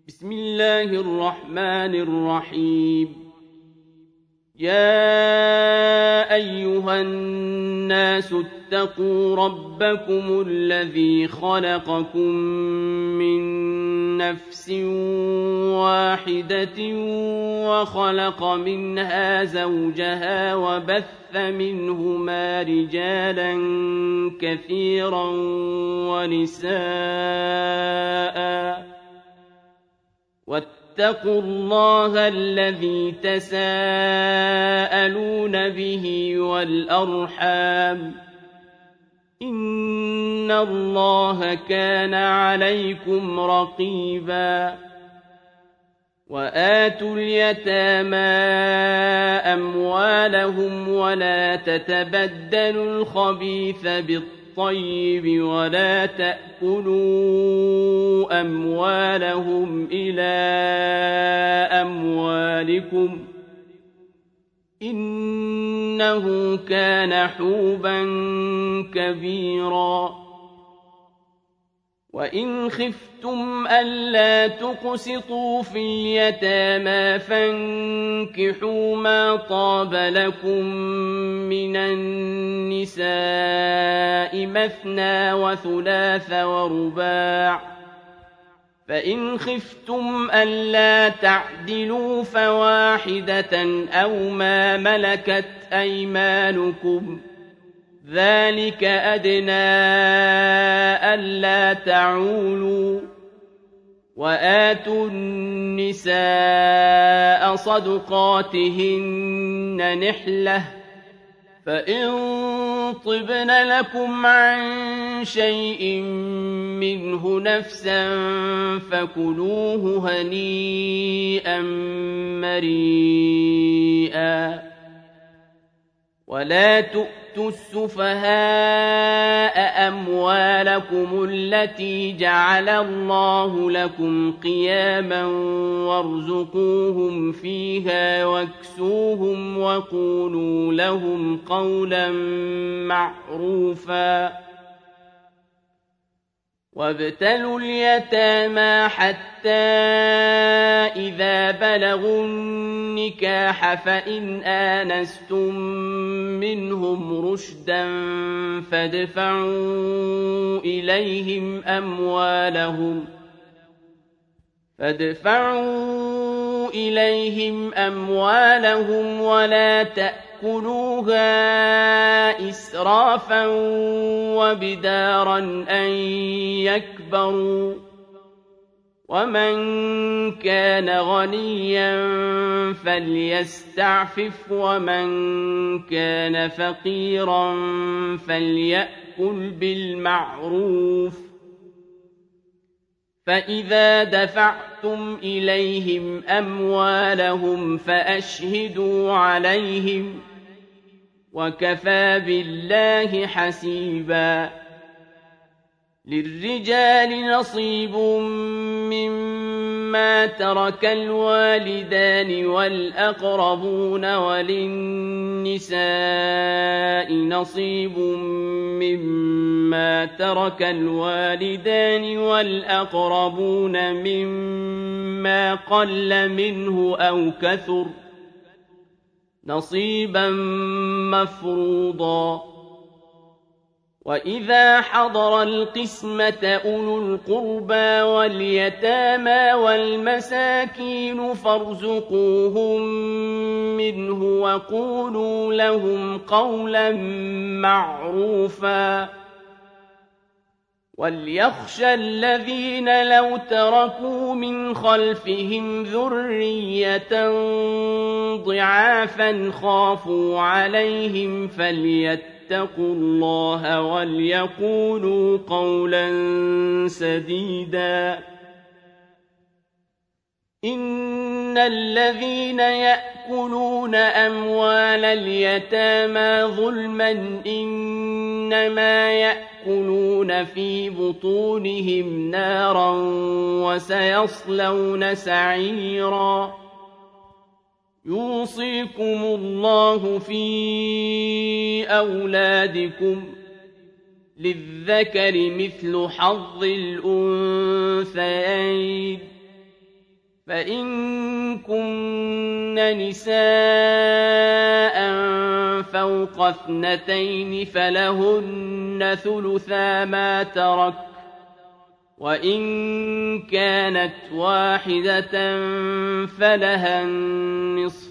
بسم الله الرحمن الرحيم. يا أيها الناس اتقوا ربكم الذي خلقكم من نفس واحدة وخلق منها زوجها وبث منهما رجالا كثيرا ونساء واتقوا الله الذي تساءلون به والأرحام إن الله كان عليكم رقيبا. وآتوا اليتامى أموالهم ولا تتبدلوا الخبيث بالطيب ولا تأكلوا أموالهم إلى أموالكم إنه كان حوبا كبيرا. وإن خفتم ألا تقسطوا في اليتامى فانكحوا ما طاب لكم من النساء مثنى وثلاث ورباع، فإن خفتم ألا تعدلوا فواحدة أو ما ملكت أيمانكم ذلك أدنى ألا تعولوا. وآتوا النساء صدقاتهن نحلة، فإن طبن لكم عن شيء منه نفسا فكلوه هنيئا مريئا. ولا تؤتوا السفهاء أموالكم التي جعل الله لكم قياما وارزقوهم فيها واكسوهم وقولوا لهم قولا معروفا. وابتلوا اليتامى حتى إذا بلغوا النكاح فإن آنستم منهم رشدا فادفعوا إليهم أموالهم ولا تأكلوها إسرافا وبدارا أن يكبروا. ومن كان غنيا فليستعفف ومن كان فقيرا فليأكل بالمعروف. فإذا دفعتم إليهم أموالهم فأشهدوا عليهم وكفى بالله حسيبا. للرجال نصيب مما ترك الوالدان والأقربون وللنساء نصيب مما ترك الوالدان والأقربون مما قل منه أو كثر نصيبا مفروضا. وإذا حضر القسمة أولو القربى واليتامى والمساكين فارزقوهم منه وقولوا لهم قولا معروفا. وليخشى الذين لو تركوا من خلفهم ذرية ضعافا خافوا عليهم فليتقوا الله وليقولوا قولا سديدا. إن الذين يأكلون أموال اليتامى ظلما إنما يأكلون في بطونهم نارا وسيصلون سعيرا. يوصيكم الله في أولادكم للذكر مثل حظ الأنثيين فإن كن نساء فوق 2 فلهن ثلثا ما ترك، وإن كانت واحدة فلها النصف،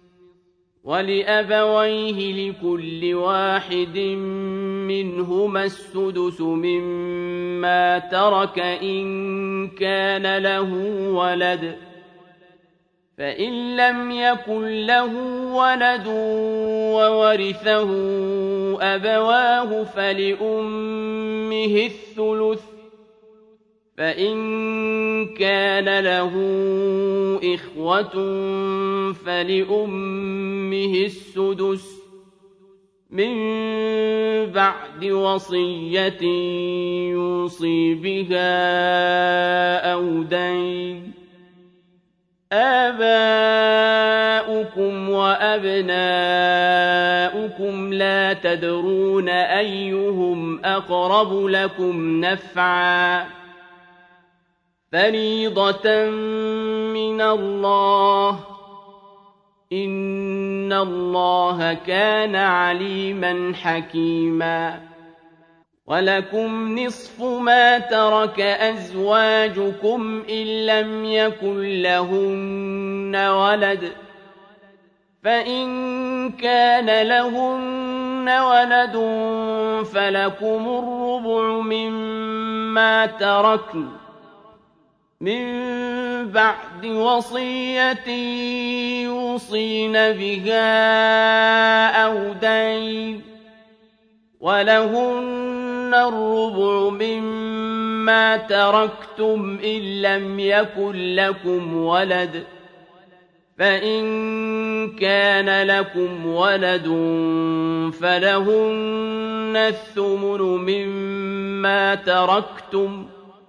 ولأبويه لكل واحد منهما السدس مما ترك إن كان له ولد، فإن لم يكن له ولد وورثه أبواه فلأمه الثلث، فإن كان له إخوة فلأمه السدس من بعد وصية يوصي بها أو دين. آباؤكم وأبناؤكم لا تدرون أيهم أقرب لكم نفعا، فريضة من الله، إن الله كان عليما حكيما. ولكم نصف ما ترك أزواجكم إن لم يكن لهن ولد، فإن كان لهن ولد فلكم الربع مما تركن من بعد وصية يوصين بها أو دين، ولهن الربع مما تركتم إن لم يكن لكم ولد، فإن كان لكم ولد فلهن الثمن مما تركتم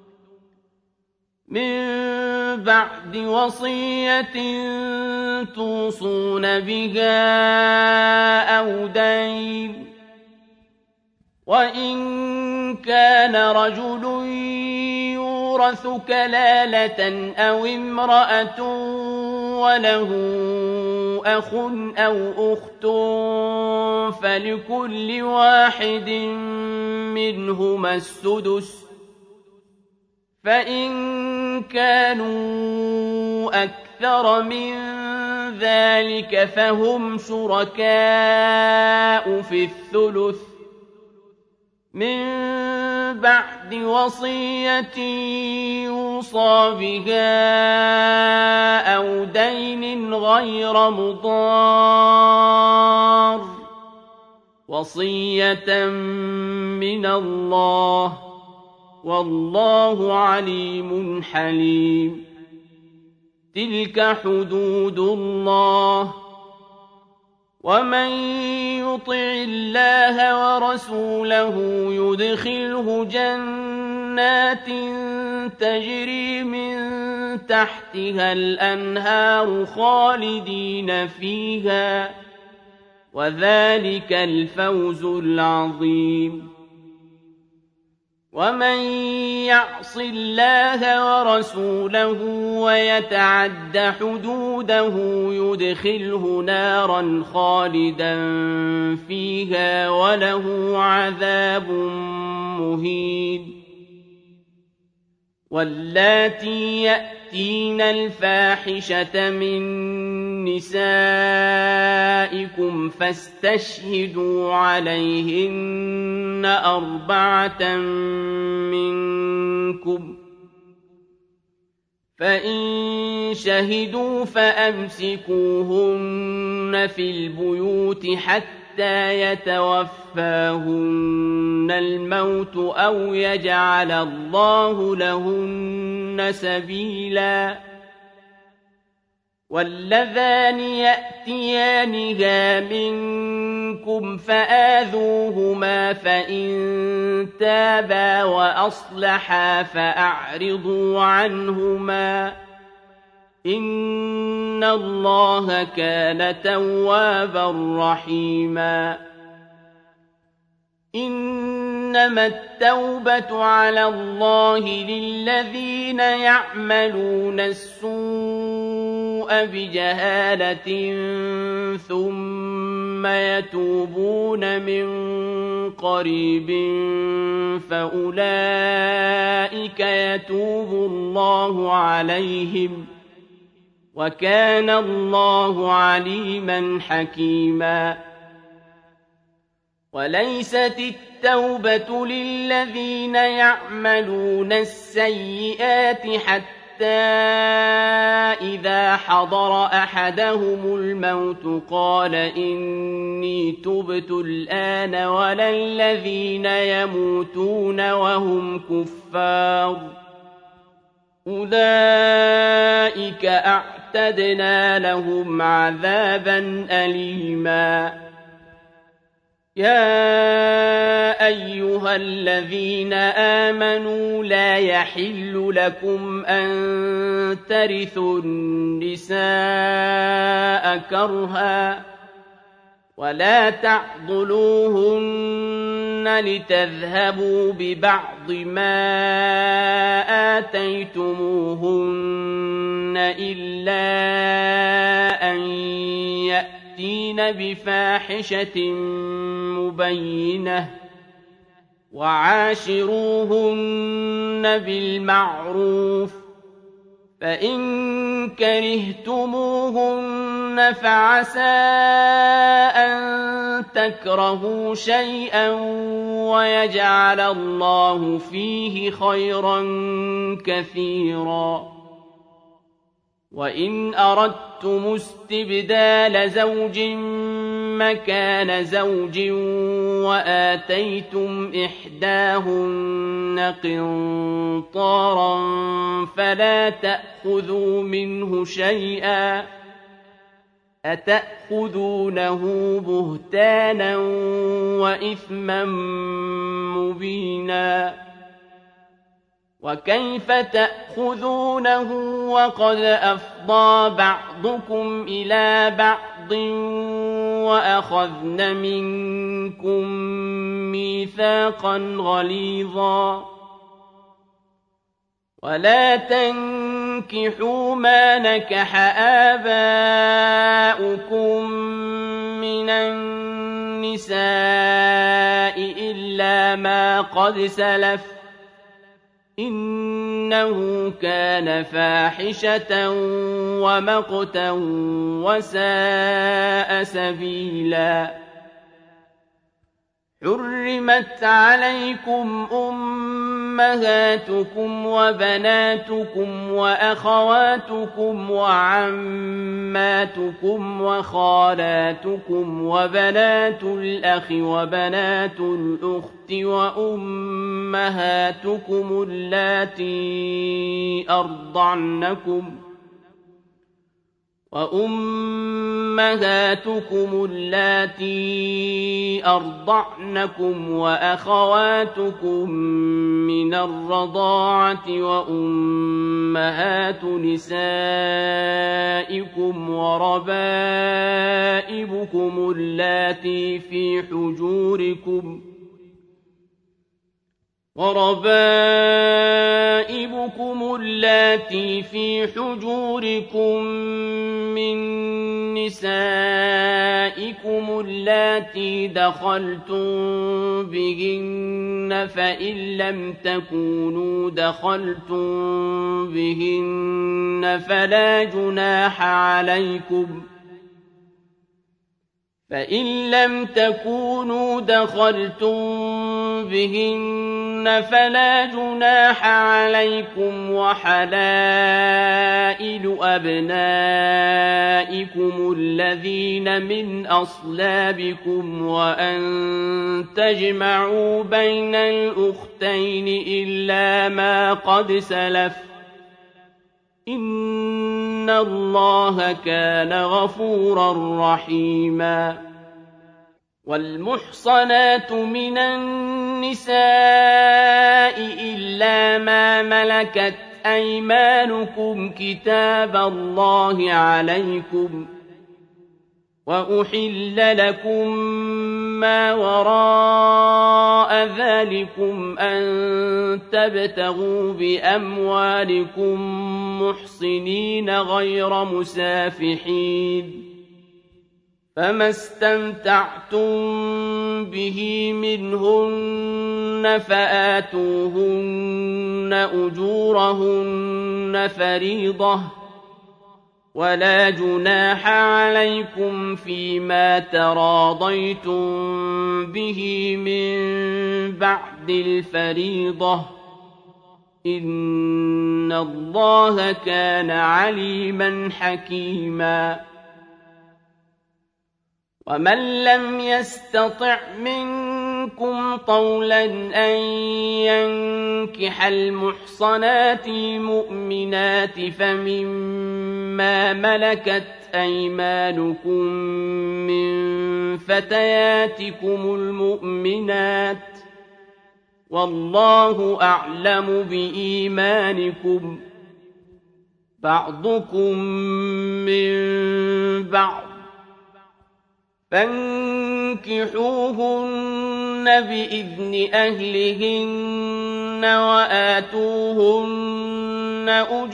من بعد وصية توصون بها أو دين. وإن كان رجل يورث كلالة أو امرأة وله أخ أو أخت فلكل واحد منهما السدس، فإن كانوا أكثر من ذلك فهم شركاء في الثلث من بعد وصية يوصى بها أو دين غير مضار، وصية من الله، والله عليم حليم. تلك حدود الله، ومن يطع الله ورسوله يدخله جنات تجري من تحتها الأنهار خالدين فيها، وذلك الفوز العظيم. ومن يعص الله ورسوله ويتعد حدوده يدخله نارا خالدا فيها وله عذاب مهين. واللاتي يأتين الفاحشة من نسائكم فاستشهدوا عليهن 4 منكم، فإن شهدوا فأمسكوهن في البيوت حتى يتوفاهن الموت أو يجعل الله لهن سبيلا. واللذان يأتيانها منكم فآذوهما، فإن تابا وأصلحا فأعرضوا عنهما، إن الله كان توابا رحيما. إنما التوبة على الله للذين يعملون السوء السوء بجهالة ثم يتوبون من قريب فأولئك يتوب الله عليهم وكان الله عليما حكيما وليست التوبة للذين يعملون السيئات حتى إذا حضر أحدهم الموت قال إني تبت الآن ولا الذين يموتون وهم كفار أولئك أعتدنا لهم عذابا أليما يا أيها الذين آمنوا لا يحل لكم أن ترثوا النساء كرها ولا تعضلوهن لتذهبوا ببعض ما آتيتموهن إلا أن يأتين بفاحشة مبينة وعاشروهن بالمعروف فإن كرهتموهن فعسى أن تكرهوا شيئا ويجعل الله فيه خيرا كثيرا وإن أردتم استبدال زوج مكان زوج وآتيتم إحداهن قنطارا فلا تأخذوا منه شيئا أتأخذونه بهتانا وإثما مبينا وكيف تأخذونه وقد أفضى بعضكم إلى بعض وأخذن منكم ميثاقا غليظا ولا تنكحوا ما نكح آباؤكم من النساء إلا ما قد سلف إنه كان فاحشة ومقتا وساء سبيلا حرمت عليكم أمهاتكم وبناتكم وأخواتكم وعماتكم وخالاتكم وبنات الأخ وبنات الأخت وأمهاتكم اللاتي أرضعنكم وأخواتكم من الرضاعة وأمهات نسائكم وربائبكم اللاتي في حجوركم من نسائكم اللاتي دخلتم بهن فإن لم تكونوا دخلتم بهن فلا جناح عليكم وحلائل أبنائكم الذين من أصلابكم وأن تجمعوا بين الأختين إلا ما قد سلف إن الله كان غفورا رحيما والمحصنات من النساء إلا ما ملكت أيمانكم كتاب الله عليكم وأحل لكم ما وراء ذلكم أن تبتغوا بأموالكم محصنين غير مسافحين فما استمتعتم به منهن فآتوهن أجورهن فريضة ولا جناح عليكم فيما تراضيتم به من بعد الفريضة إن الله كان عليما حكيما ومن لم يستطع منكم طولا أن ينكح المحصنات المؤمنات فمما ملكت أيمانكم من فتياتكم المؤمنات والله أعلم بإيمانكم بعضكم من بعض فانكحوهن بإذن أهلهن وآتوهن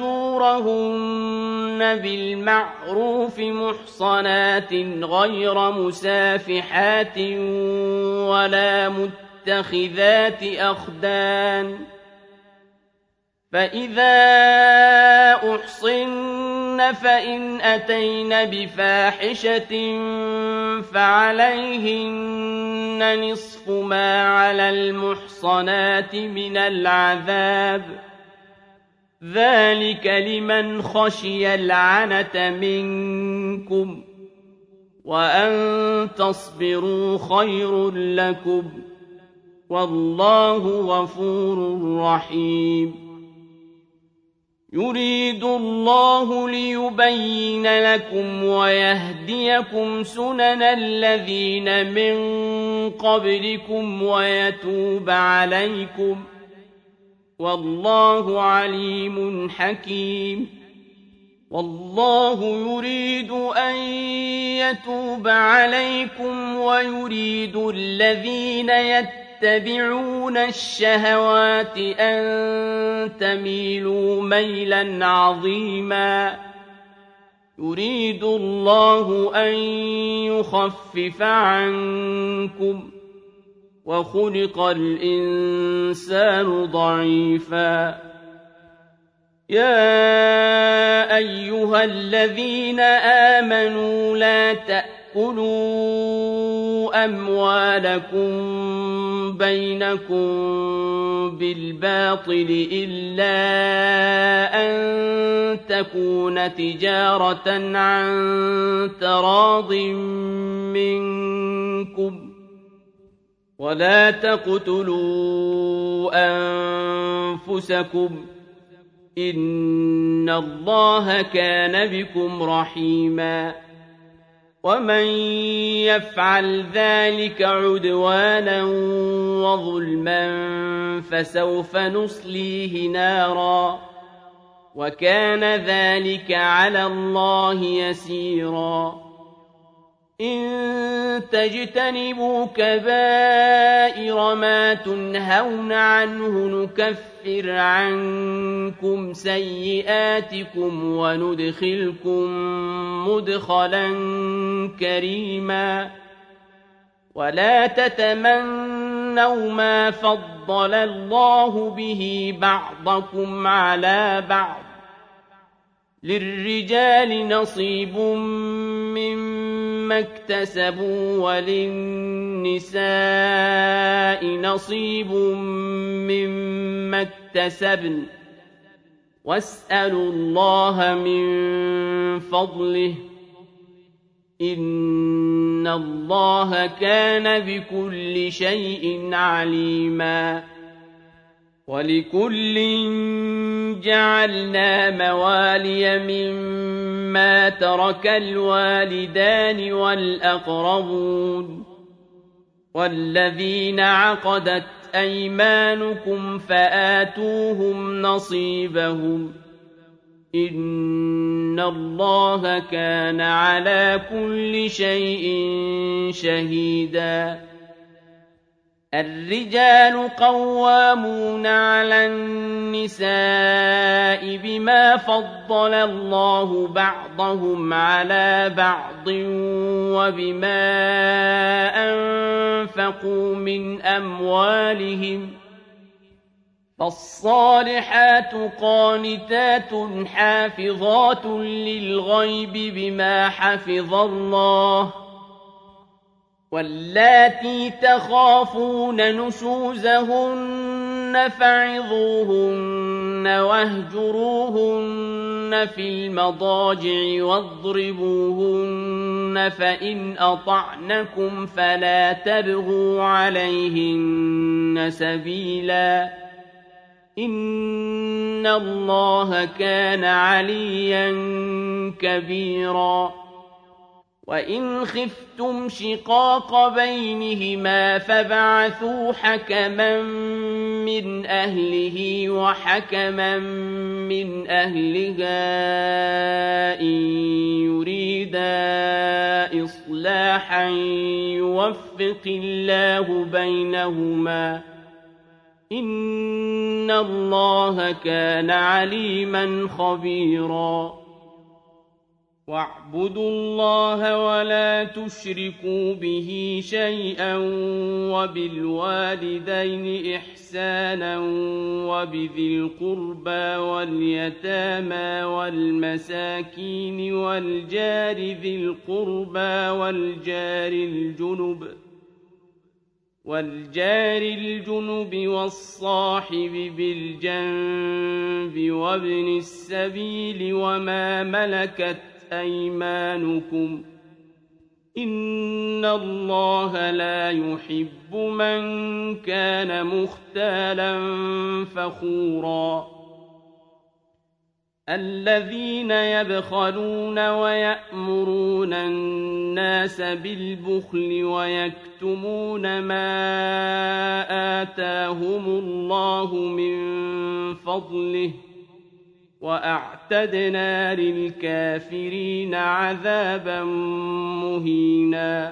أجورهن بالمعروف محصنات غير مسافحات ولا متخذات أخدان فإذا أحصن فإن أتين بفاحشة فعليهن نصف ما على المحصنات من العذاب ذلك لمن خشي العنة منكم وأن تصبروا خير لكم والله غفور رحيم يريد الله ليبين لكم ويهديكم سنن الذين من قبلكم ويتوب عليكم والله عليم حكيم والله يريد أن يتوب عليكم ويريد الذين يتبعون الشهوات أن تميلوا ميلا عظيما يريد الله أن يخفف عنكم وخلق الإنسان ضعيفا يا أيها الذين آمنوا لا تأكلوا أموالكم بينكم بالباطل إلا أن تكون تجارة عن تراض منكم ولا تقتلوا أنفسكم إن الله كان بكم رحيما ومن يفعل ذلك عدوانا وظلما فسوف نصليه نارا وكان ذلك على الله يسيرا إن تجتنبوا كبائر ما تنهون عنه نكفر عنكم سيئاتكم وندخلكم مدخلا كريما ولا تتمنوا ما فضل الله به بعضكم على بعض للرجال نصيب مما اكتسبوا وللنساء نصيب مما اكتسبن واسألوا الله من فضله إن الله كان بكل شيء عليما ولكل جعلنا موالي مما ترك الوالدان والأقربون والذين عقدت أيمانكم فآتوهم نصيبهم إن الله كان على كل شيء شهيدا الرجال قوامون على النساء بما فضل الله بعضهم على بعض وبما أنفقوا من أموالهم فالصالحات قانتات حافظات للغيب بما حفظ الله واللاتي تخافون نشوزهن فعظوهن واهجروهن في المضاجع واضربوهن فإن أطعنكم فلا تبغوا عليهن سبيلا إن الله كان عليا كبيرا وإن خفتم شقاق بينهما فبعثوا حكما من أهله وحكما من أهلها إن يريدا إصلاحا يوفق الله بينهما إن الله كان عليما خبيرا واعبدوا الله ولا تشركوا به شيئا وبالوالدين إحسانا وبذي القربى واليتامى والمساكين والجار ذي القربى والجار الجنب والصاحب بالجنب وابن السبيل وما ملكت أيمانكم إن الله لا يحب من كان مختالا فخورا الذين يبخلون ويأمرون الناس بالبخل ويكتمون ما آتاهم الله من فضله وأعتدنا للكافرين عذابا مهينا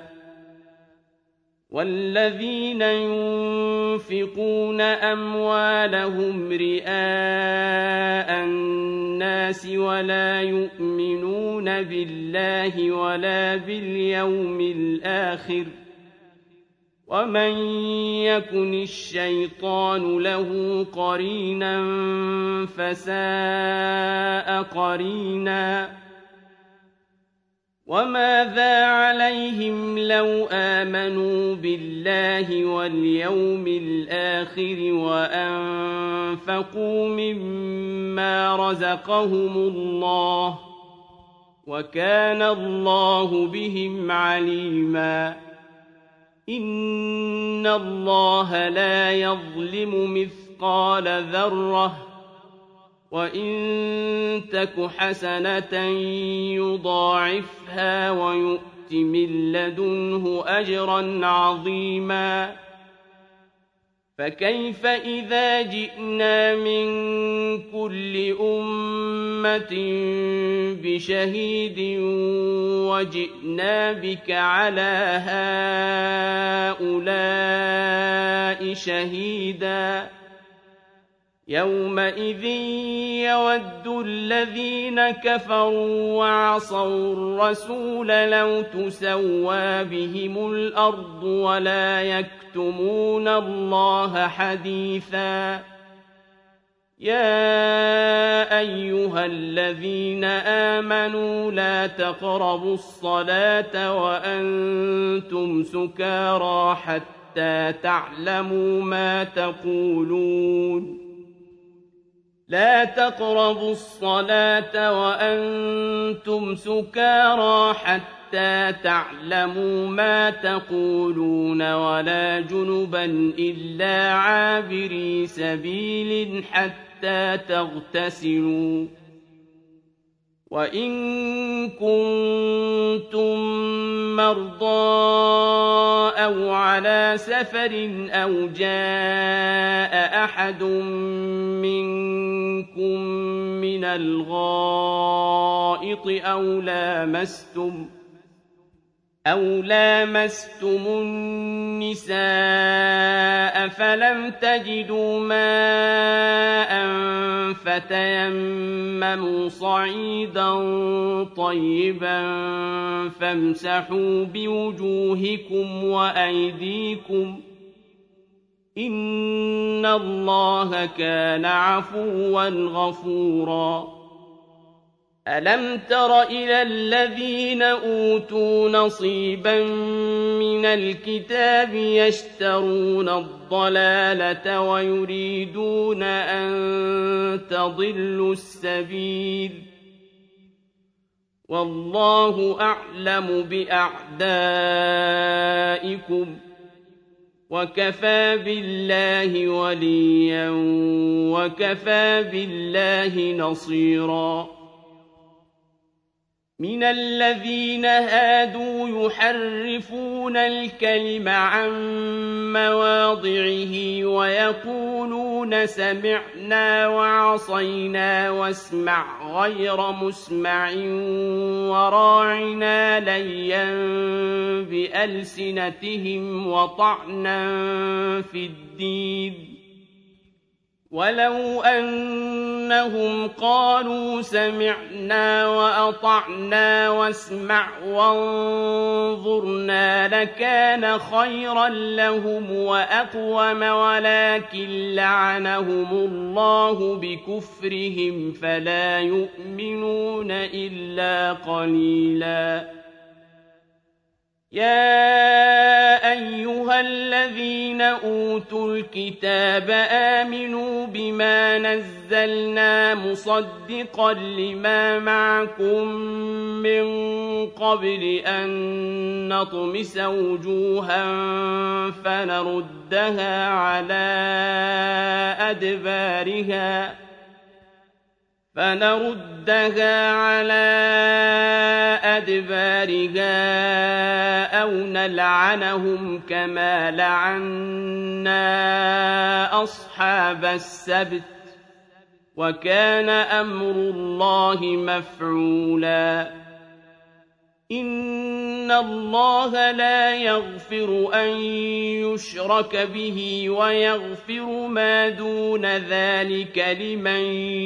والذين ينفقون أموالهم رئاء الناس ولا يؤمنون بالله ولا باليوم الآخر ومن يكن الشيطان له قرينا فساء قرينا وماذا عليهم لو آمنوا بالله واليوم الآخر وأنفقوا مما رزقهم الله وكان الله بهم عليما إن الله لا يظلم مثقال ذرة وإن تك حسنة يضاعفها ويؤت من لدنه أجرا عظيما فكيف إذا جئنا من كل أمة بشهيد وجئنا بك على هؤلاء شهيدا يومئذ يود الذين كفروا وعصوا الرسول لو تسوى بهم الأرض ولا يكتمون الله حديثا يا أيها الذين آمنوا لا تقربوا الصلاة وأنتم سكارى حتى تعلموا ما تقولون لا تقربوا الصلاة وأنتم سكارى حتى تعلموا ما تقولون ولا جنبا إلا عابري سبيل حتى تغتسلوا وإن كنتم مرضى أو على سفر أو جاء أحد منكم من الغائط أَوْ لَامَسْتُمُ النِّسَاءَ فَلَمْ تَجِدُوا مَاءً فَتَيَمَّمُوا صَعِيدًا طَيِّبًا فَامْسَحُوا بِوُجُوهِكُمْ وَأَيْدِيكُمْ ۗ إِنَّ اللَّهَ كَانَ عَفُوًّا غَفُورًا. أَلَمْ تَرَ إِلَى الَّذِينَ أُوتُوا نَصِيبًا مِّنَ الْكِتَابِ يَشْتَرُونَ الضَّلَالَةَ وَيُرِيدُونَ أَن تَضِلُّوا السَّبِيلَ ۗ وَاللَّهُ أَعْلَمُ بِأَعْدَائِكُمْ ۚ وَكَفَىٰ بِاللَّهِ وَلِيًّا وَكَفَىٰ بِاللَّهِ نَصِيرًا. مِنَ الَّذِينَ هَادُوا يُحَرِّفُونَ الْكَلِمَ عَن مَّوَاضِعِهِ وَيَقُولُونَ سَمِعْنَا وَعَصَيْنَا وَاسْمَعْ غَيْرَ مُسْمَعٍ وَرَاعِنَا لَيًّا بِأَلْسِنَتِهِمْ وَطَعْنًا فِي الدِّينِ ۚ وَلَوْ أَنَّهُمْ قَالُوا سَمِعْنَا وَأَطَعْنَا وَاسْمَعْ وَانظُرْنَا لَكَانَ خَيْرًا لَّهُمْ وَأَقْوَمَ، وَلَٰكِن لَّعَنَهُمُ اللَّهُ بِكُفْرِهِمْ فَلَا يُؤْمِنُونَ إِلَّا قَلِيلًا. يَا أَيُّهَا الَّذِينَ أُوتُوا الْكِتَابَ آمِنُوا بِمَا نَزَّلْنَا مُصَدِّقًا لِّمَا مَعَكُم مِّن قَبْلِ أَن نَّطْمِسَ وُجُوهًا فَنَرُدَّهَا عَلَىٰ أَدْبَارِهَا أَوْ نَلْعَنَهُمْ كَمَا لَعَنَّا أَصْحَابَ السَّبْتِ ۚ وَكَانَ أَمْرُ اللَّهِ مَفْعُولًا. إِنَّ اللَّهَ لَا يَغْفِرُ أَن يُشْرَكَ بِهِ وَيَغْفِرُ مَا دُونَ ذَٰلِكَ لِمَن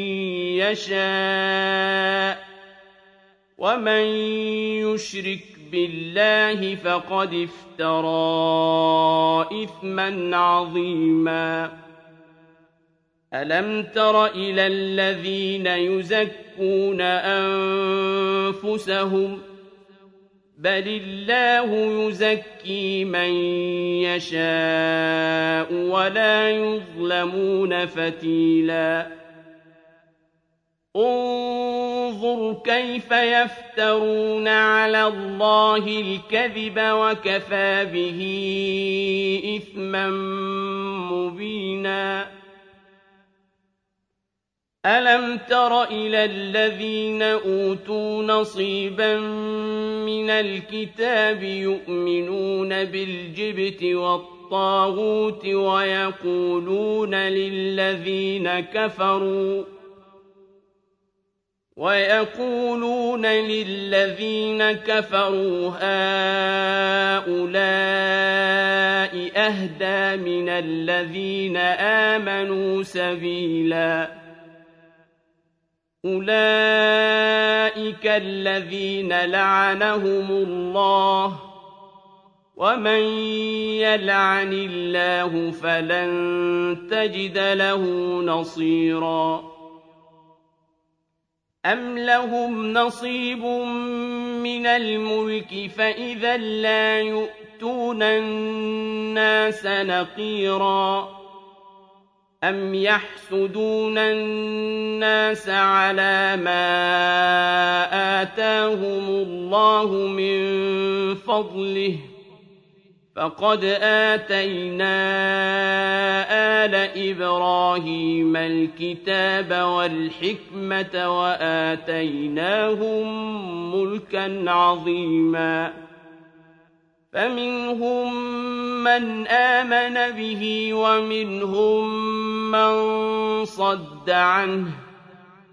يَشَاءُ ۚ وَمَن يُشْرِكْ بِاللَّهِ فَقَدِ افْتَرَىٰ إِثْمًا عَظِيمًا. أَلَمْ تَرَ إِلَى الَّذِينَ يُزَكُّونَ أَنفُسَهُم ۚ بَلِ اللَّهُ يُزَكِّي مَن يَشَاءُ وَلَا يُظْلَمُونَ فَتِيلًا. انظُرْ كَيْفَ يَفْتَرُونَ عَلَى اللَّهِ الْكَذِبَ وَكَفَىٰ بِهِ إِثْمًا مُّبِينًا. أَلَمْ تَرَ إِلَى الَّذِينَ أُوتُوا نَصِيبًا مِّنَ الْكِتَابِ يُؤْمِنُونَ بِالْجِبْتِ وَالطَّاغُوتِ وَيَقُولُونَ لِلَّذِينَ كَفَرُوا هَٰؤُلَاءِ أَهْدَىٰ مِنَ الَّذِينَ آمَنُوا سَبِيلًا. أُولَٰئِكَ الَّذِينَ لَعَنَهُمُ اللَّهُ ۖ وَمَن يَلْعَنِ اللَّهُ فَلَن تَجِدَ لَهُ نَصِيرًا. أَمْ لَهُمْ نَصِيبٌ مِّنَ الْمُلْكِ فَإِذًا لَّا يُؤْتُونَ النَّاسَ نَقِيرًا. أَمْ يَحْسُدُونَ النَّاسَ عَلَىٰ مَا آتَاهُمُ اللَّهُ مِن فَضْلِهِ ۖ فَقَدْ آتَيْنَا آلَ إِبْرَاهِيمَ الْكِتَابَ وَالْحِكْمَةَ وَآتَيْنَاهُم مُّلْكًا عَظِيمًا. فَمِنْهُم مَّنْ آمَنَ بِهِ وَمِنْهُم مَّن صَدَّ عَنْهُ ۚ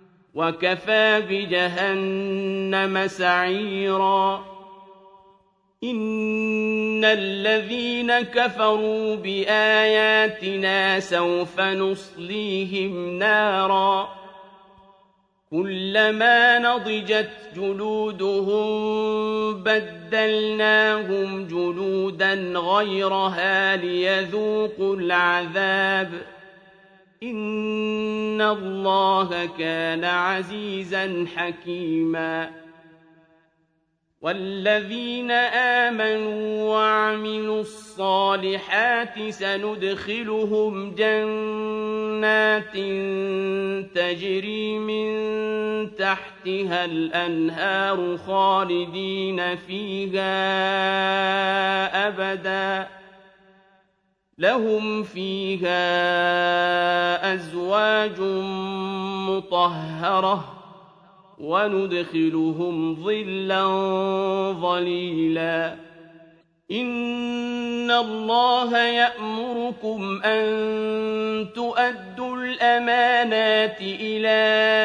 وَكَفَىٰ بِجَهَنَّمَ سَعِيرًا. إن الذين كفروا بآياتنا سوف نصليهم نارا كلما نضجت جلودهم بدلناهم جلودا غيرها ليذوقوا العذاب إن الله كان عزيزا حكيما والذين آمنوا وعملوا الصالحات سندخلهم جنات تجري من تحتها الأنهار خالدين فيها أبدا لهم فيها أزواج مطهرة وندخلهم ظلا ظليلا إن الله يأمركم أن تؤدوا الأمانات إلى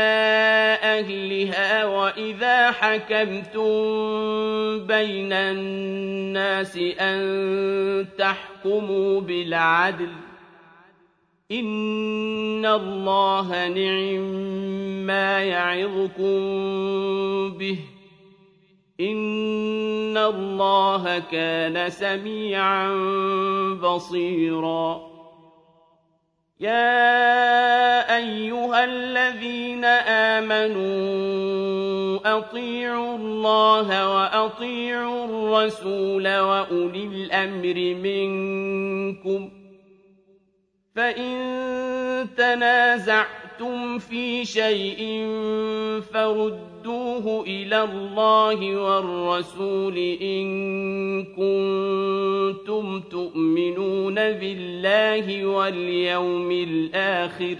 أهلها وإذا حكمتم بين الناس أن تحكموا بالعدل إن الله نعم-ما يعظكم به إن الله كان سميعا بصيرا يا أيها الذين آمنوا أطيعوا الله وأطيعوا الرسول وأولي الأمر منكم فإن تنازعتم في شيء فردوه إلى الله والرسول إن كنتم تؤمنون بالله واليوم الآخر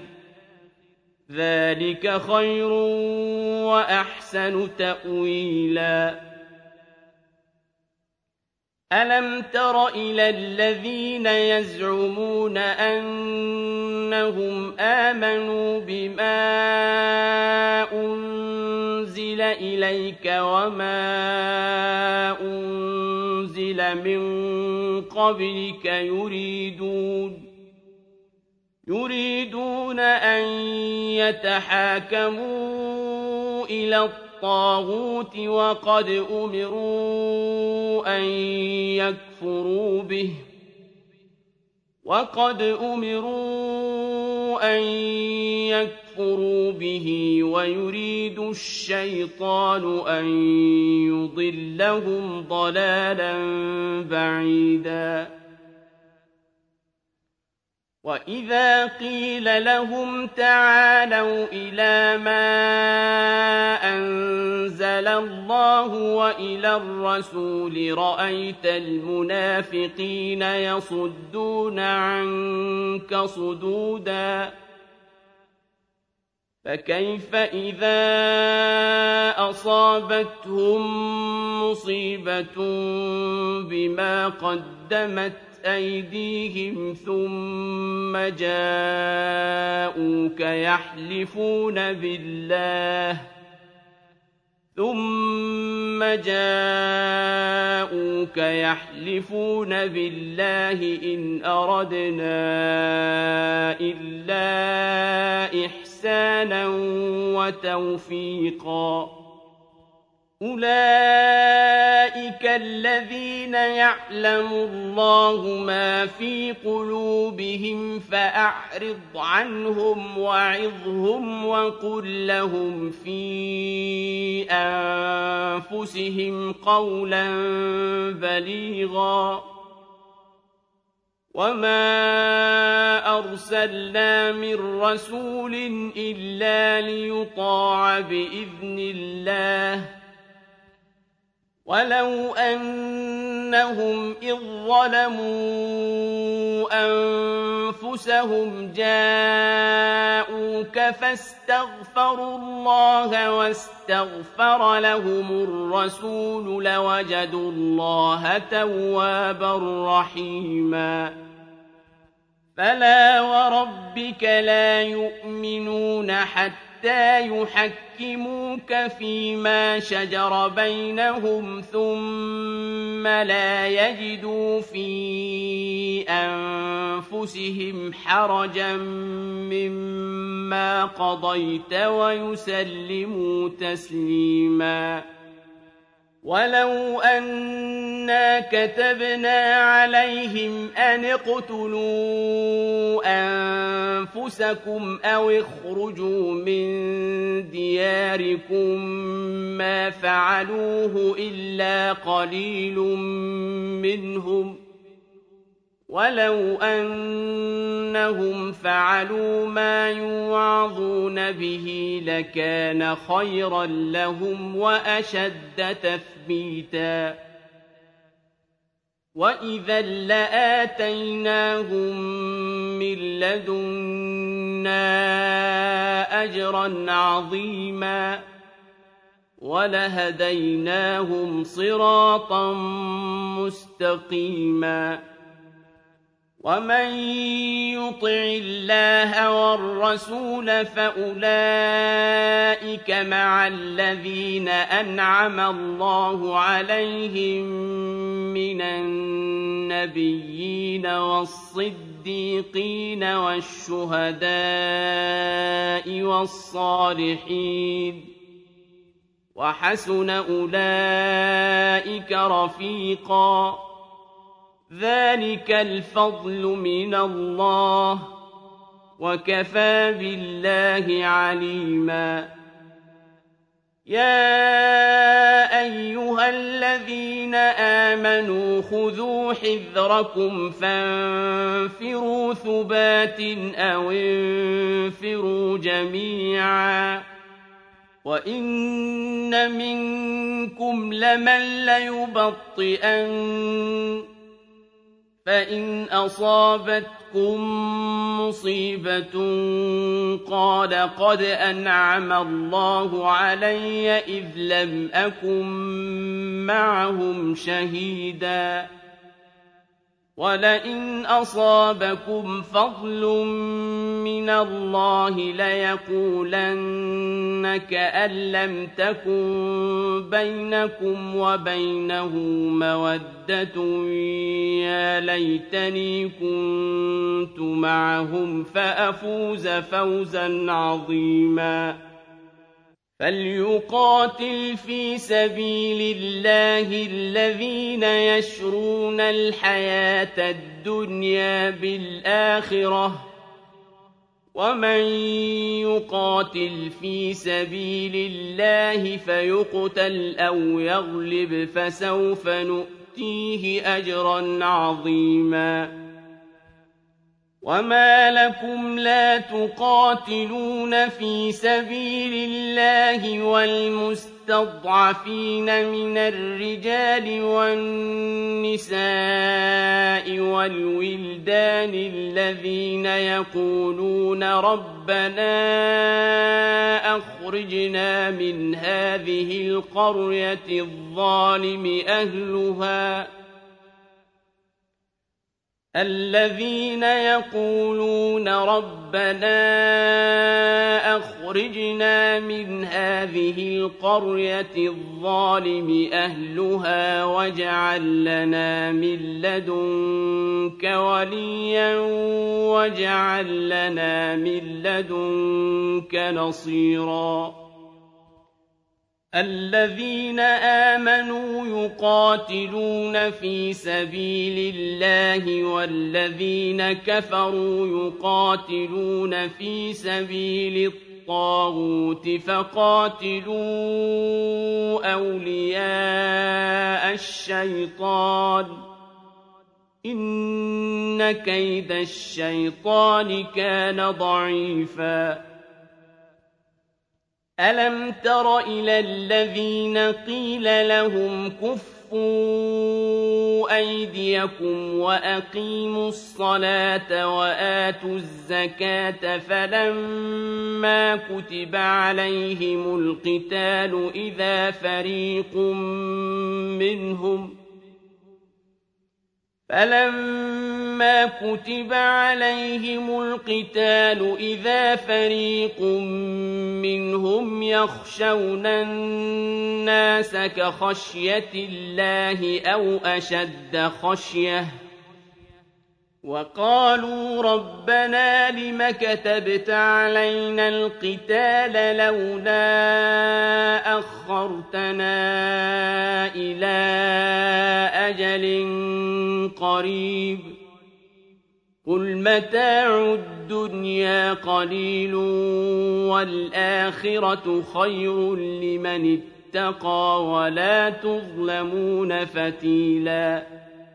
ذلك خير وأحسن تأويلا ألم تر إلى الذين يزعمون أنهم آمنوا بما أنزل إليك وما أنزل من قبلك يريدون أن يتحاكموا إلى الطاغوت وقد أمروا أن يكفروا به ويريد الشيطان أن يضلهم ضلالا بعيدا وإذا قيل لهم تعالوا إلى ما أنزل الله وإلى الرسول رأيت المنافقين يصدون عنك صدودا فكيف إذا أصابتهم مصيبة بما قدمت أيديهم ثم جاءوك يحلفون بالله إن أردنا إلا إحسانا وتوفيقا أولئك الذين يعلم الله ما في قلوبهم فأعرض عنهم وعظهم وقل لهم في أنفسهم قولا بليغا وما أرسلنا من رسول إلا ليطاع بإذن الله ولو أنهم إذ ظلموا أنفسهم جاءوك فاستغفروا الله واستغفر لهم الرسول لوجدوا الله توابا رحيما فلا وربك لا يؤمنون حتى حتى يحكموك فيما شجر بينهم ثم لا يجدوا في أنفسهم حرجا مما قضيت ويسلموا تسليما ولو أنا كتبنا عليهم أن اقتلوا أنفسكم أو اخرجوا من دياركم ما فعلوه إلا قليل منهم ولو أنهم فعلوا ما يوعظون به لكان خيرا لهم وأشد تثبيتا وإذا لآتيناهم من لدنا أجرا عظيما ولهديناهم صراطا مستقيما ومن يطع الله والرسول فأولئك مع الذين أنعم الله عليهم من النبيين والصديقين والشهداء والصالحين وحسن أولئك رفيقا ذلك الفضل من الله وكفى بالله عليما يا أيها الذين آمنوا خذوا حذركم فانفروا ثبات أو انفروا جميعا وإن منكم لمن ليبطئن فإن أصابتكم مصيبة قال قد أنعم الله علي إذ لم أكن معهم شهيدا ولئن أصابكم فضل من الله ليقولن كأن لم تكن بينكم وبينه مودة يا ليتني كنت معهم فأفوز فوزا عظيما فليقاتل في سبيل الله الذين يشرون الحياة الدنيا بالآخرة ومن يقاتل في سبيل الله فيقتل أو يغلب فسوف نؤتيه أجرا عظيما وما لكم لا تقاتلون في سبيل الله والمستضعفين من الرجال والنساء والولدان الذين يقولون ربنا أخرجنا من هذه القرية الظالم أهلها الذين يقولون ربنا أخرجنا من هذه القرية الظالم أهلها واجعل لنا من لدنك وليا واجعل لنا من لدنك نصيرا الذين آمنوا يقاتلون في سبيل الله والذين كفروا يقاتلون في سبيل الطاغوت فقاتلوا أولياء الشيطان إن كيد الشيطان كان ضعيفا ألم تر إلى الذين قيل لهم كفوا أيديكم وأقيموا الصلاة وآتوا الزكاة فلما كتب عليهم القتال إذا فريق فَلَمَّا كُتِبَ عَلَيْهِمُ الْقِتَالُ إِذَا فَرِيقٌ مِّنْهُمْ يَخْشَوْنَ النَّاسَ كَخَشْيَةِ اللَّهِ أَوْ أَشَدَّ خَشْيَةً وَقَالُوا رَبَّنَا لِمَ كَتَبْتَ عَلَيْنَا الْقِتَالَ لَوْلَا أَخَّرْتَنَا إِلَىٰ أَجَلٍ قَرِيبٍ قُلْ مَتَاعُ الدُّنْيَا قَلِيلٌ وَالْآخِرَةُ خَيْرٌ لِّمَنِ اتَّقَىٰ وَلَا تُظْلَمُونَ فَتِيلًا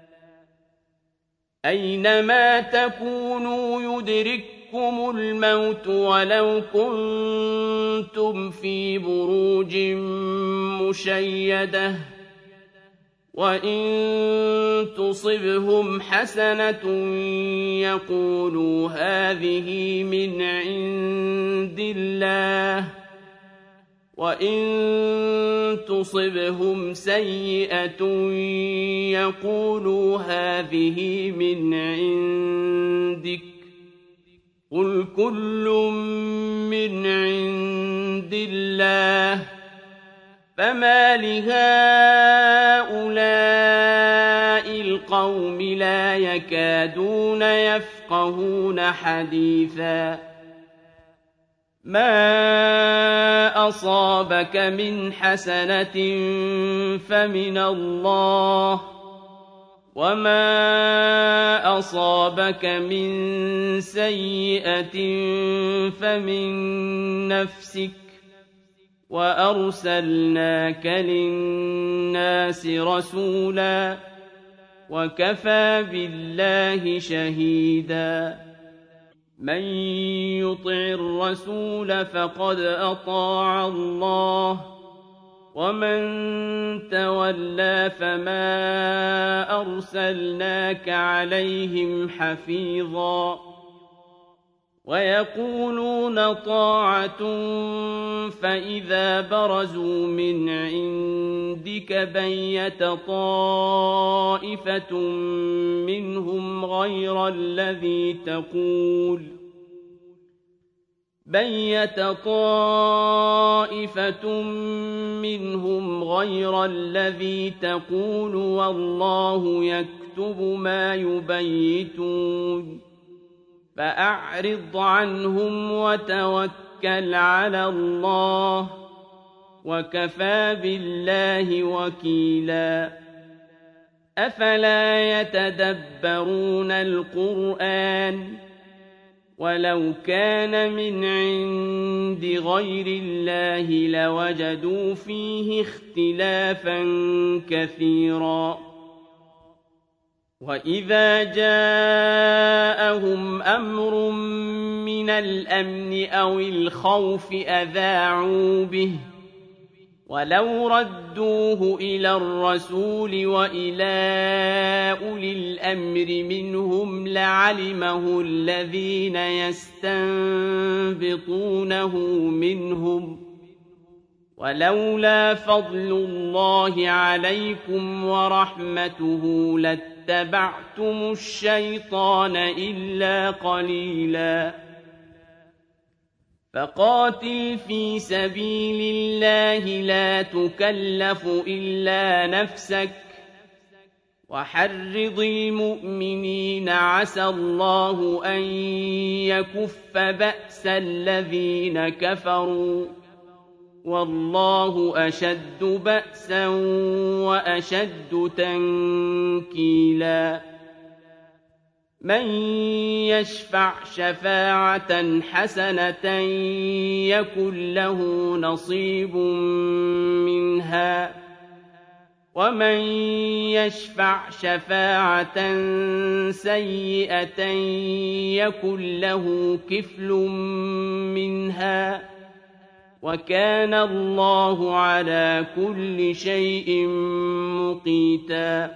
أَيْنَمَا تَكُونُوا يُدْرِككُّمُ الْمَوْتُ وَلَوْ كُنتُمْ فِي بُرُوجٍ مُّشَيَّدَةٍ وَإِن تُصِبْهُمْ حَسَنَةٌ يَقُولُوا هَٰذِهِ مِنْ عِندِ اللَّهِ وَإِن تُصِبْهُمْ سَيِّئَةٌ يَقُولُوا هَٰذِهِ مِنْ عِندِكَ قُلْ كُلٌّ مِّنْ عِندِ اللَّهِ فَمَالِ هَٰؤُلَاءِ الْقَوْمِ لَا يَكَادُونَ يَفْقَهُونَ حَدِيثًا مَا أَصَابَكَ مِنْ حَسَنَةٍ فَمِنَ اللَّهِ وَمَا أَصَابَكَ مِن سَيِّئَةٍ فَمِن نَّفْسِكَ وَأَرْسَلْنَاكَ لِلنَّاسِ رَسُولًا وَكَفَىٰ بِاللَّهِ شَهِيدًا مَن يُطِعِ الرَّسُولَ فَقَدْ أَطَاعَ اللَّهَ وَمَن تَوَلَّىٰ فَمَا أَرْسَلْنَاكَ عَلَيْهِمْ حَفِيظًا وَيَقُولُونَ طَاعَةٌ فَإِذَا بَرَزُوا مِنْ عِندِكَ بَيَّتَ طَائِفَةٌ مِّنْهُمْ غَيْرَ الَّذِي تَقُولُ وَاللَّهُ يَكْتُبُ مَا يُبَيِّتُونَ فَأَعْرِضْ عَنْهُمْ وَتَوَكَّلْ عَلَى اللَّهِ وَكَفَىٰ بِاللَّهِ وَكِيلًا أَفَلَا يَتَدَبَّرُونَ الْقُرْآنَ وَلَوْ كَانَ مِنْ عِندِ غَيْرِ اللَّهِ لَوَجَدُوا فِيهِ اخْتِلَافًا كَثِيرًا وَإِذَا جَاءَهُمْ أَمْرٌ مِّنَ الْأَمْنِ أَوِ الْخَوْفِ أَذَاعُوا بِهِ وَلَوْ رَدُّوهُ إِلَى الرَّسُولِ وَإِلَىٰ أُولِي الْأَمْرِ مِنْهُمْ لَعَلِمَهُ الَّذِينَ يَسْتَنبِطُونَهُ مِنْهُمْ وَلَوْلَا فَضْلُ اللَّهِ عَلَيْكُمْ وَرَحْمَتُهُ لَاتَّبَعْتُمُ الشَّيْطَانَ إِلَّا قَلِيلًا فَقَاتِلْ فِي سَبِيلِ اللَّهِ لَا تُكَلَّفُ إِلَّا نَفْسَكَ وَحَرِّضِ الْمُؤْمِنِينَ عَسَى اللَّهُ أَن يَكُفَّ بَأْسَ الَّذِينَ كَفَرُوا وَاللَّهُ أَشَدُّ بَأْسًا وَأَشَدُّ تَنكِيلًا مَن يَشْفَعْ شَفَاعَةً حَسَنَةً يَكُن لَّهُ نَصِيبٌ مِّنْهَا وَمَن يَشْفَعْ شَفَاعَةً سَيِّئَةً يَكُن لَّهُ كِفْلٌ مِّنْهَا وَكَانَ اللَّهُ عَلَىٰ كُلِّ شَيْءٍ مُّقِيتًا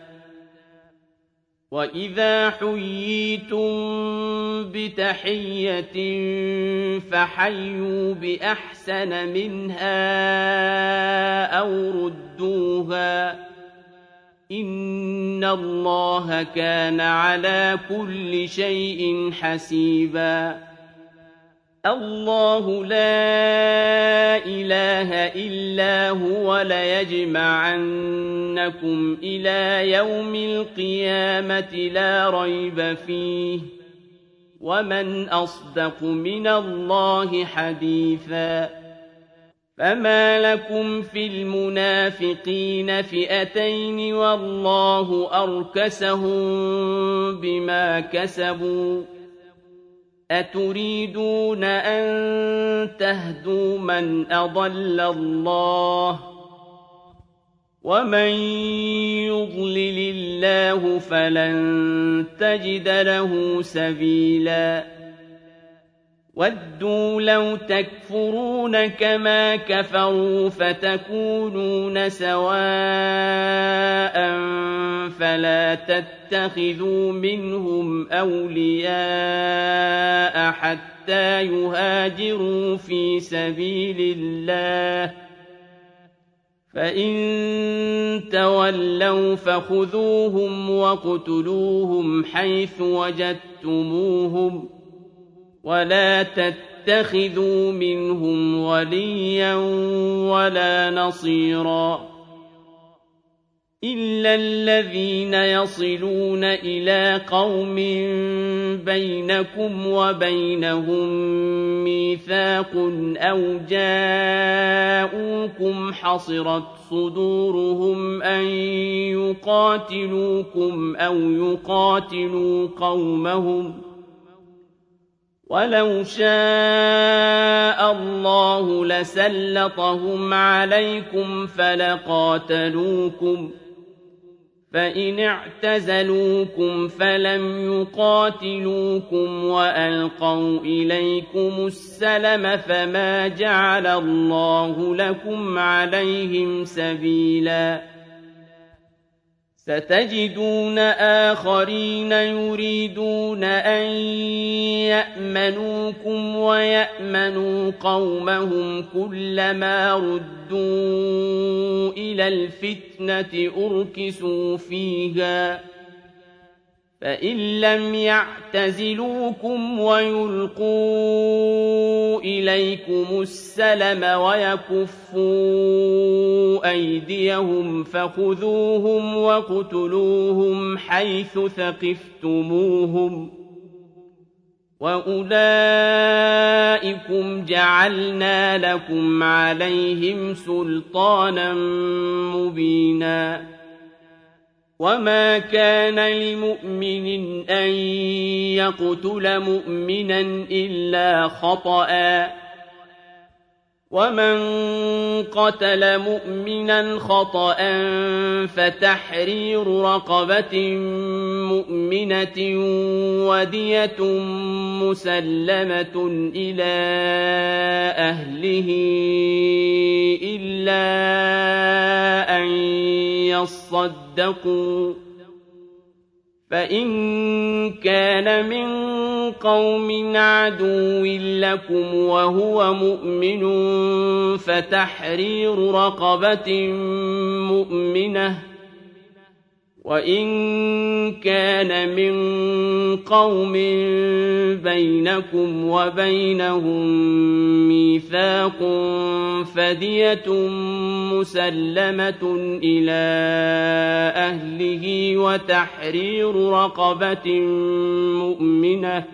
وَإِذَا حُيِّيتُم بِتَحِيَّةٍ فَحَيُّوا بِأَحْسَنَ مِنْهَا أَوْ رُدُّوهَا ۗ إِنَّ اللَّهَ كَانَ عَلَىٰ كُلِّ شَيْءٍ حَسِيبًا اللَّهُ لَا إِلَٰهَ إِلَّا هُوَ لَيَجْمَعَنَّكُمْ إِلَىٰ يَوْمِ الْقِيَامَةِ لَا رَيْبَ فِيهِ ۗ وَمَنْ أَصْدَقُ مِنَ اللَّهِ حَدِيثًا فَمَا لَكُمْ فِي الْمُنَافِقِينَ فِئَتَيْنِ وَاللَّهُ أَرْكَسَهُم بِمَا كَسَبُوا ۚ أَتُرِيدُونَ أَن تَهْدُوا مَنْ أَضَلَّ اللَّهُ ۖ وَمَن يُضْلِلِ اللَّهُ فَلَن تَجِدَ لَهُ سَبِيلًا وَدُّوا لَوْ تَكْفُرُونَ كَمَا كَفَرُوا فَتَكُونُونَ سَوَاءً فَلَا تَتَّخِذُوا مِنْهُمْ أَوْلِيَاءَ حَتَّىٰ يُهَاجِرُوا فِي سَبِيلِ اللَّهِ ۚ فَإِن تَوَلَّوْا فَخُذُوهُمْ وَاقْتُلُوهُمْ حَيْثُ وَجَدتُّمُوهُمْ ۖ وَلَا تَتَّخِذُوا مِنْهُمْ وَلِيًّا وَلَا نَصِيرًا إِلَّا الَّذِينَ يَصِلُونَ إِلَىٰ قَوْمٍ بَيْنَكُمْ وَبَيْنَهُم مِّيثَاقٌ أَوْ جَاءُوكُمْ حَصِرَتْ صُدُورُهُمْ أَن يُقَاتِلُوكُمْ أَوْ يُقَاتِلُوا قَوْمَهُمْ ۚ وَلَوْ شَاءَ اللَّهُ لَسَلَّطَهُمْ عَلَيْكُمْ فَلَقَاتَلُوكُمْ ۚ فَإِنِ اعْتَزَلُوكُمْ فَلَمْ يُقَاتِلُوكُمْ وَأَلْقَوْا إِلَيْكُمُ السَّلَمَ فَمَا جَعَلَ اللَّهُ لَكُمْ عَلَيْهِمْ سَبِيلًا سَتَجِدُونَ آخَرِينَ يُرِيدُونَ أَن يَأْمَنُوكُمْ وَيَأْمَنُوا قَوْمَهُمْ كُلَّمَا رُدُّوا إِلَى الْفِتْنَةِ أُرْكِسُوا فِيهَا ۚ فَإِن لَّمْ يَعْتَزِلُوكُمْ وَيُلْقُوا إِلَيْكُمُ السَّلَمَ وَيَكُفُّوا أَيْدِيَهُمْ فَخُذُوهُمْ وَاقْتُلُوهُمْ حَيْثُ ثَقِفْتُمُوهُمْ ۚ وَأُولَٰئِكُمْ جَعَلْنَا لَكُمْ عَلَيْهِمْ سُلْطَانًا مُّبِينًا وَمَا كَانَ لِمُؤْمِنٍ أَن يَقْتُلَ مُؤْمِنًا إِلَّا خَطَأً ۚ وَمَن قَتَلَ مُؤْمِنًا خَطَأً فَتَحْرِيرُ رَقَبَةٍ مُّؤْمِنَةٍ وَدِيَةٌ مُّسَلَّمَةٌ إِلَىٰ أَهْلِهِ إِلَّا أَن يَصَّدَّقُوا ۚ فَإِن كَانَ مِن قَوْمٍ عَدُوٍّ لَّكُمْ وَهُوَ مُؤْمِنٌ فَتَحْرِيرُ رَقَبَةٍ مُّؤْمِنَةٍ ۖ وَإِن كَانَ مِن قَوْمٍ بَيْنَكُمْ وَبَيْنَهُم مِّيثَاقٌ فَدِيَةٌ مُّسَلَّمَةٌ إِلَىٰ أَهْلِهِ وَتَحْرِيرُ رَقَبَةٍ مُّؤْمِنَةٍ ۖ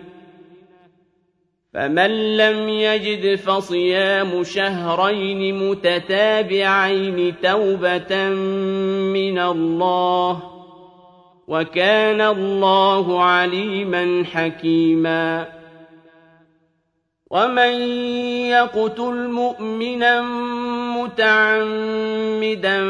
فَمَن لَّمْ يَجِدْ فَصِيَامُ شَهْرَيْنِ مُتَتَابِعَيْنِ تَوْبَةً مِّنَ اللَّهِ ۗ وَكَانَ اللَّهُ عَلِيمًا حَكِيمًا وَمَن يَقْتُلْ مُؤْمِنًا مُّتَعَمِّدًا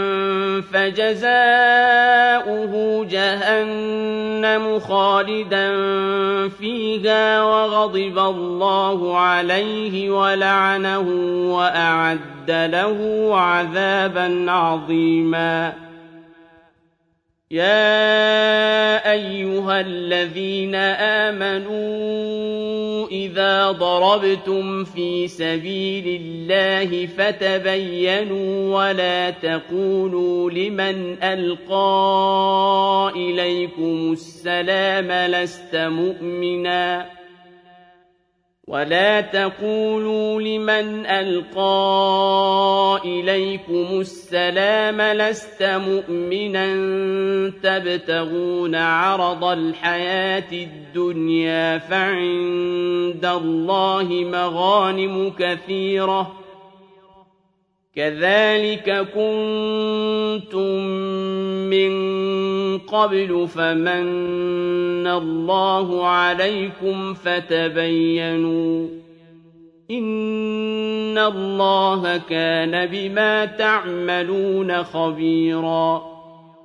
فَجَزَاؤُهُ جَهَنَّمُ خَالِدًا فِيهَا وَغَضِبَ اللَّهُ عَلَيْهِ وَلَعَنَهُ وَأَعَدَّ لَهُ عَذَابًا عَظِيمًا يَا أَيُّهَا الَّذِينَ آمَنُوا إِذَا ضَرَبْتُمْ فِي سَبِيلِ اللَّهِ فَتَبَيَّنُوا وَلَا تَقُولُوا لِمَنْ أَلْقَىٰ إِلَيْكُمُ السَّلَامَ لَسْتَ مُؤْمِنًا تَبْتَغُونَ عَرَضَ الْحَيَاةِ الدُّنْيَا فَعِندَ اللَّهِ مَغَانِمُ كَثِيرَةٌ ۚ كَذَٰلِكَ كُنتُم مِّن قَبْلُ فَمَنَّ اللَّهُ عَلَيْكُمْ فَتَبَيَّنُوا ۚ إِنَّ اللَّهَ كَانَ بِمَا تَعْمَلُونَ خَبِيرًا.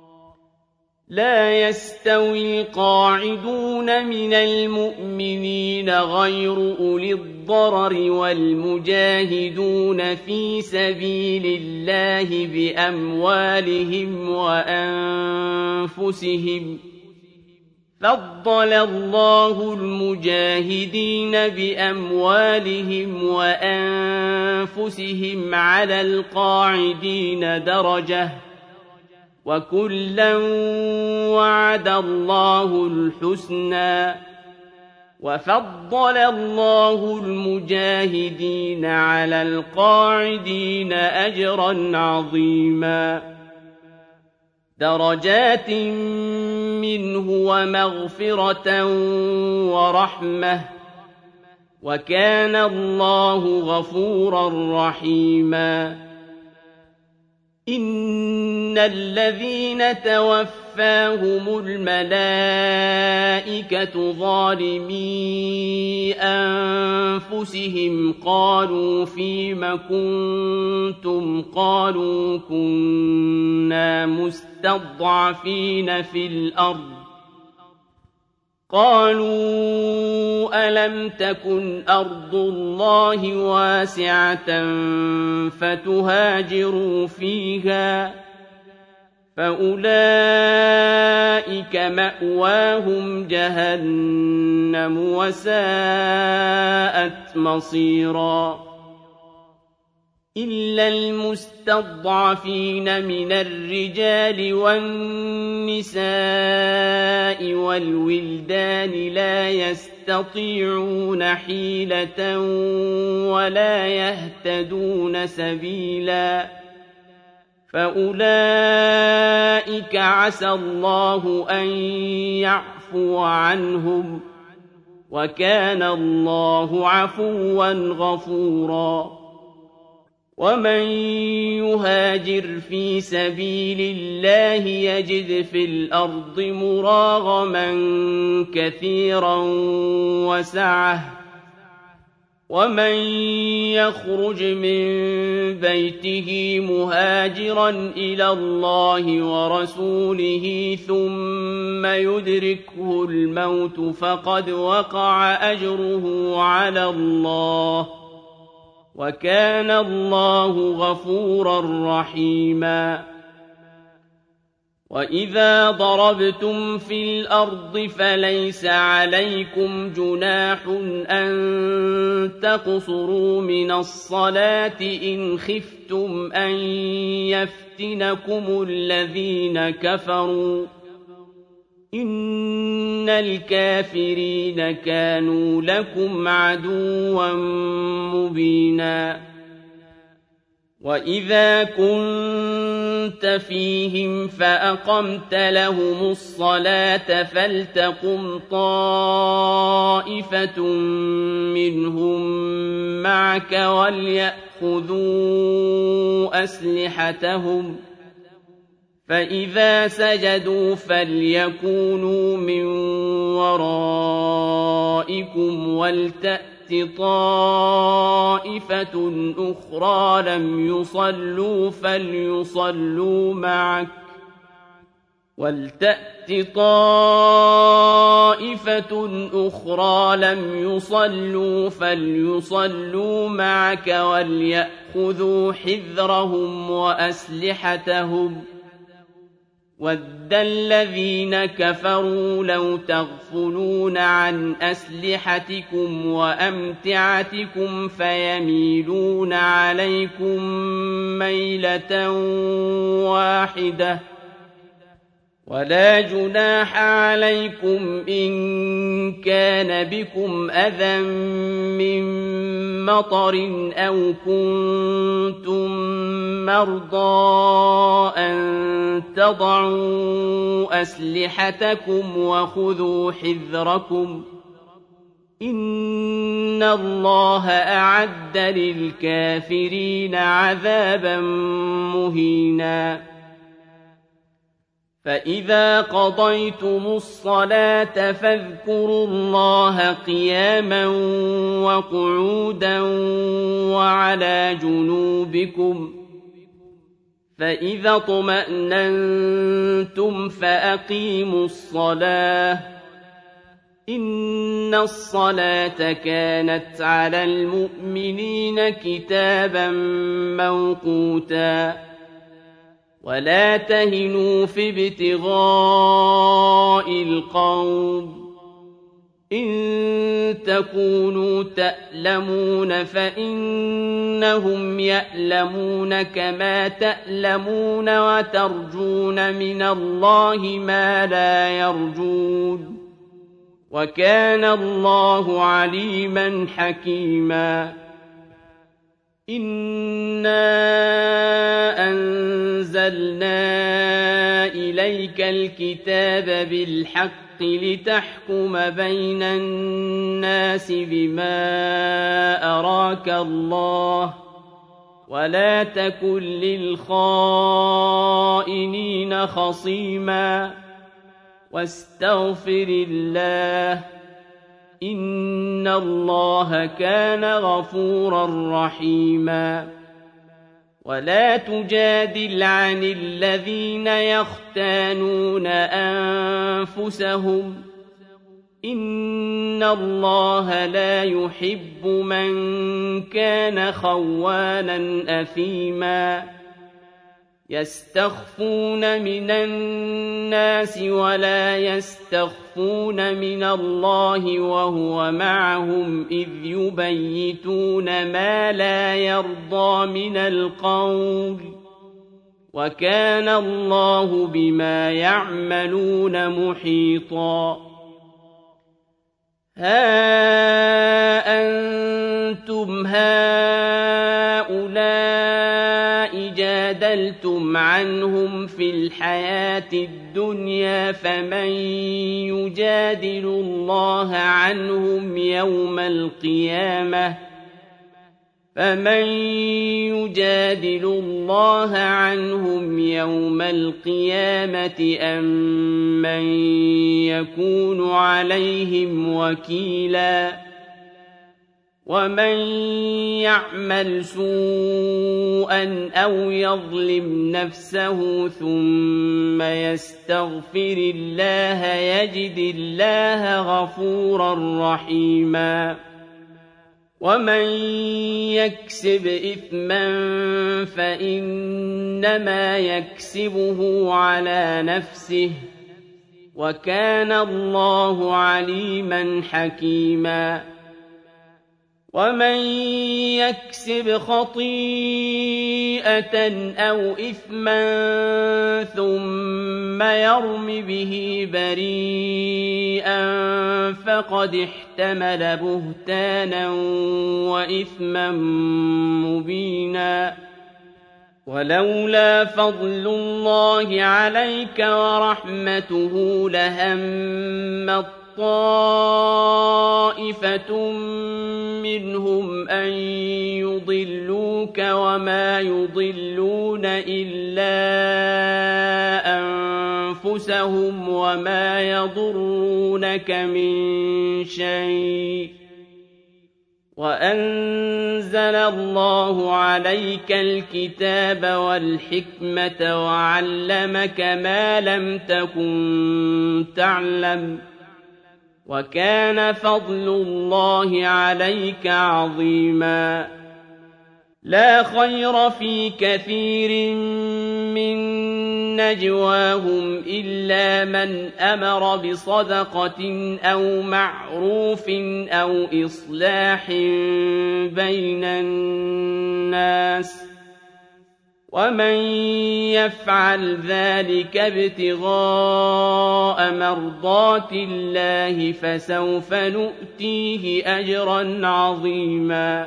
لَّا يَسْتَوِي الْقَاعِدُونَ مِنَ الْمُؤْمِنِينَ غَيْرُ أُولِي الضَّرَرِ وَالْمُجَاهِدُونَ فِي سَبِيلِ اللَّهِ بِأَمْوَالِهِمْ وَأَنفُسِهِمْ ۚ فَضَّلَ اللَّهُ الْمُجَاهِدِينَ بِأَمْوَالِهِمْ وَأَنفُسِهِمْ عَلَى الْقَاعِدِينَ دَرَجَةً ۚ وَكُلًّا وَعَدَ اللَّهُ الْحُسْنَىٰ ۚ وَفَضَّلَ اللَّهُ الْمُجَاهِدِينَ عَلَى الْقَاعِدِينَ أَجْرًا عَظِيمًا. دَرَجَاتٍ مِّنْهُ وَمَغْفِرَةً وَرَحْمَةً ۚ وَكَانَ اللَّهُ غَفُورًا رَّحِيمًا. إِنَّ الَّذِينَ تَوَفَّاهُمُ الْمَلَائِكَةُ ظَالِمِي أَنفُسِهِمْ قَالُوا فِيمَ كُنتُمْ ۖ قَالُوا كُنَّا مُسْتَضْعَفِينَ فِي الْأَرْضِ ۚ قَالُوا أَلَمْ تَكُنْ أَرْضُ اللَّهِ وَاسِعَةً فَتُهَاجِرُوا فِيهَا ۚ فَأُولَٰئِكَ مَأْوَاهُمْ جَهَنَّمُ ۖ وَسَاءَتْ مَصِيرًا. إِلَّا الْمُسْتَضْعَفِينَ مِنَ الرِّجَالِ وَالنِّسَاءِ وَالْوِلْدَانِ لَا يَسْتَطِيعُونَ حِيلَةً وَلَا يَهْتَدُونَ سَبِيلًا، فَأُولَٰئِكَ عَسَى اللَّهُ أَن يَعْفُوَ عَنْهُمْ ۚ وَكَانَ اللَّهُ عَفُوًّا غَفُورًا. وَمَن يُهَاجِرْ فِي سَبِيلِ اللَّهِ يَجِدْ فِي الْأَرْضِ مُرَاغَمًا كَثِيرًا وَسَعَةً ۚ وَمَن يَخْرُجْ مِن بَيْتِهِ مُهَاجِرًا إِلَى اللَّهِ وَرَسُولِهِ ثُمَّ يُدْرِكْهُ الْمَوْتُ فَقَدْ وَقَعَ أَجْرُهُ عَلَى اللَّهِ ۗ وَكَانَ اللَّهُ غَفُورًا رَّحِيمًا. وَإِذَا ضَرَبْتُمْ فِي الْأَرْضِ فَلَيْسَ عَلَيْكُمْ جُنَاحٌ أَن تَقْصُرُوا مِنَ الصَّلَاةِ إِنْ خِفْتُمْ أَن يَفْتِنَكُمُ الَّذِينَ كَفَرُوا ۚ إِنَّ الْكَافِرِينَ كَانُوا لَكُمْ عَدُوًّا مُّبِينًا. وَإِذَا كُنتَ فِيهِمْ فَأَقَمْتَ لَهُمُ الصَّلَاةَ فَلْتَقُمْ طَائِفَةٌ مِّنْهُم مَّعَكَ وَلْيَأْخُذُوا أَسْلِحَتَهُمْ ۖ فَإِذَا سَجَدُوا فَلْيَكُونُوا مِن وَرَائِكُمْ وَلْتَأْتِ طَائِفَةٌ أُخْرَىٰ لَمْ يُصَلُّوا فَلْيُصَلُّوا مَعَكَ وَلْيَأْخُذُوا حِذْرَهُمْ وَأَسْلِحَتَهُمْ ۗ وَدَّ الَّذِينَ كَفَرُوا لَوْ تَغْفُلُونَ عَنْ أَسْلِحَتِكُمْ وَأَمْتِعَتِكُمْ فَيَمِيلُونَ عَلَيْكُمْ مَيْلَةً وَاحِدَةً وَلَا جُنَاحَ عَلَيْكُمْ إِن كَانَ بِكُمْ أَذًى مِّن مَّطَرٍ أَوْ كُنتُم مَّرْضَىٰ أَن تَضَعُوا أَسْلِحَتَكُمْ وَخُذُوا حِذْرَكُمْ ۗ إِنَّ اللَّهَ أَعَدَّ لِلْكَافِرِينَ عَذَابًا مُّهِينًا فَإِذَا قَضَيْتُمُ الصَّلَاةَ فاذكروا اللَّهَ قِيَامًا وَقُعُودًا وَعَلَىٰ جُنُوبِكُمْ ۚ فَإِذَا اطْمَأْنَنتُمْ فَأَقِيمُوا الصَّلَاةَ ۚ إِنَّ الصَّلَاةَ كَانَتْ عَلَى الْمُؤْمِنِينَ كِتَابًا مَّوْقُوتًا وَلَا تَهِنُوا فِي ابْتِغَاءِ الْقَوْمِ إِن تَكُونُوا تَأْلَمُونَ فَإِنَّهُمْ يَأْلَمُونَ كَمَا تَأْلَمُونَ وَتَرْجُونَ مِنَ اللَّهِ مَا لَا يَرْجُونَ وَكَانَ اللَّهُ عَلِيمًا حَكِيمًا إِنَّا أَنزَلْنَا إِلَيْكَ الْكِتَابَ بِالْحَقِّ لِتَحْكُمَ بَيْنَ النَّاسِ بِمَا أَرَاكَ اللَّهُ ۚ وَلَا تَكُن لِّلْخَائِنِينَ خَصِيمًا وَاسْتَغْفِرِ اللَّهَ ۖ إِنَّ اللَّهَ كَانَ غَفُورًا رَّحِيمًا وَلَا تُجَادِلْ عَنِ الَّذِينَ يَخْتَانُونَ أَنفُسَهُمْ ۚ إِنَّ اللَّهَ لَا يُحِبُّ مَن كَانَ خَوَّانًا أَثِيمًا يَسْتَخْفُونَ مِنَ النَّاسِ وَلَا يَسْتَخْفُونَ مِنَ اللَّهِ وَهُوَ مَعَهُمْ إِذْ يُبَيِّتُونَ مَا لَا يَرْضَىٰ مِنَ الْقَوْلِ ۚ وَكَانَ اللَّهُ بِمَا يَعْمَلُونَ مُحِيطًا هَا أَنتُمْ هَٰؤُلَاءِ جَادَلْتُمْ عَنْهُمْ فِي الْحَيَاةِ الدُّنْيَا فَمَن يُجَادِلُ اللَّهَ عَنْهُمْ يَوْمَ الْقِيَامَةِ أَم مَّن يَكُونُ عَلَيْهِمْ وَكِيلًا وَمَن يَعْمَلْ سُوءًا أَوْ يَظْلِمْ نَفْسَهُ ثُمَّ يَسْتَغْفِرِ اللَّهَ يَجِدِ اللَّهَ غَفُورًا رَّحِيمًا وَمَن يَكْسِبْ إِثْمًا فَإِنَّمَا يَكْسِبُهُ عَلَىٰ نَفْسِهِ ۚ وَكَانَ اللَّهُ عَلِيمًا حَكِيمًا وَمَن يَكْسِبْ خَطِيئَةً أَوْ إِثْمًا ثُمَّ يَرْمِ بِهِ بَرِيئًا فَقَدِ احْتَمَلَ بُهْتَانًا وَإِثْمًا مُّبِينًا وَلَوْلَا فَضْلُ اللَّهِ عَلَيْكَ وَرَحْمَتُهُ لَهَمَّت طَّائِفَةٌ مِّنْهُمْ أَن يُضِلُّوكَ وَمَا يُضِلُّونَ إِلَّا أَنفُسَهُمْ وَمَا يَضُرُّونَكَ مِن شَيْءٍ ۚ وَأَنزَلَ اللَّهُ عَلَيْكَ الْكِتَابَ وَالْحِكْمَةَ وَعَلَّمَكَ مَا لَمْ تَكُن تَعْلَمُ ۚ وَكَانَ فَضْلُ اللَّهِ عَلَيْكَ عَظِيمًا لَا خَيْرَ فِي كَثِيرٍ مِّن نجواهم إلا من أمر بصدقة أو معروف أو إصلاح بين الناس ومن يفعل ذلك ابتغاء مرضات الله فسوف نؤتيه أجرا عظيما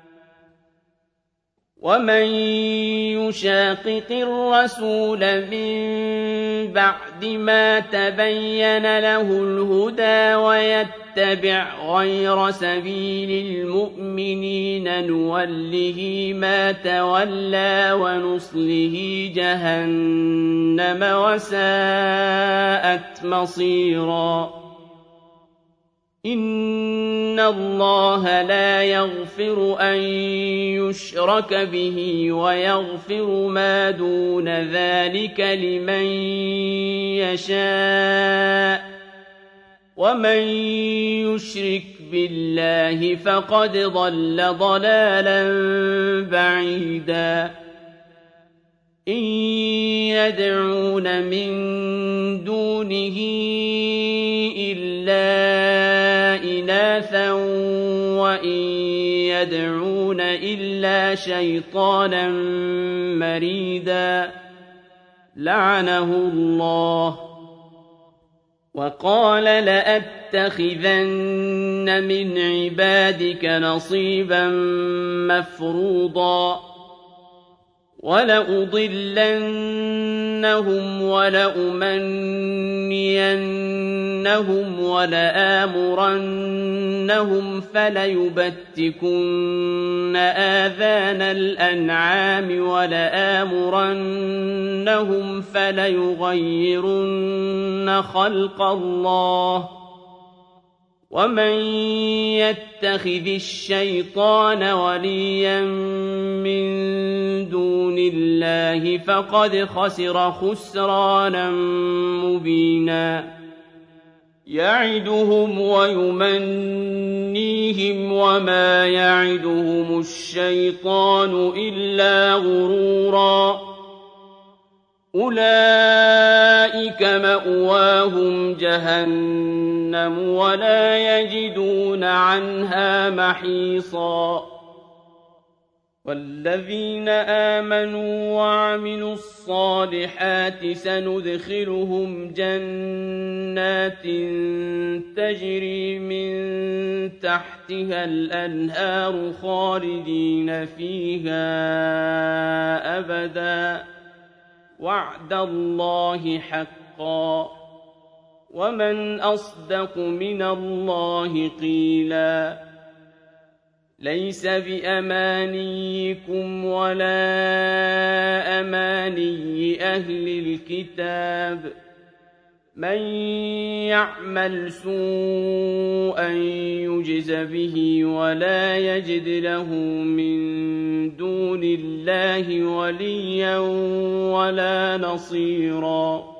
ومن يشاقق الرسول من بعد ما تبين له الهدى ويتبع غير سبيل المؤمنين نوله ما تولى ونصله جهنم وساءت مصيرا إن الله لا يغفر أن يشرك به ويغفر ما دون ذلك لمن يشاء ومن يشرك بالله فقد ضل ضلالا بعيدا إن يدعون من دونه إلا إناثا وإن يدعون إلا شيطانا مريدا لعنه الله وقال لأتخذن من عبادك نصيبا مفروضا ولأضلنهم ولأمنينهم ولآمرنهم فليبتكن آذان الأنعام ولآمرنهم فليغيرن خلق الله ومن يتخذ الشيطان وليا من دون الله فقد خسر خسرانا مبينا يعدهم ويمنيهم وما يعدهم الشيطان إلا غرورا أولئك مأواهم جهنم ولا يجدون عنها محيصا والذين آمنوا وعملوا الصالحات سندخلهم جنات تجري من تحتها الأنهار خالدين فيها أبدا وعد الله حقا ومن أصدق من الله قيلا ليس بأمانيكم ولا أماني أهل الكتاب من يعمل سوءا يجز به ولا يجد له من دون الله وليا ولا نصيرا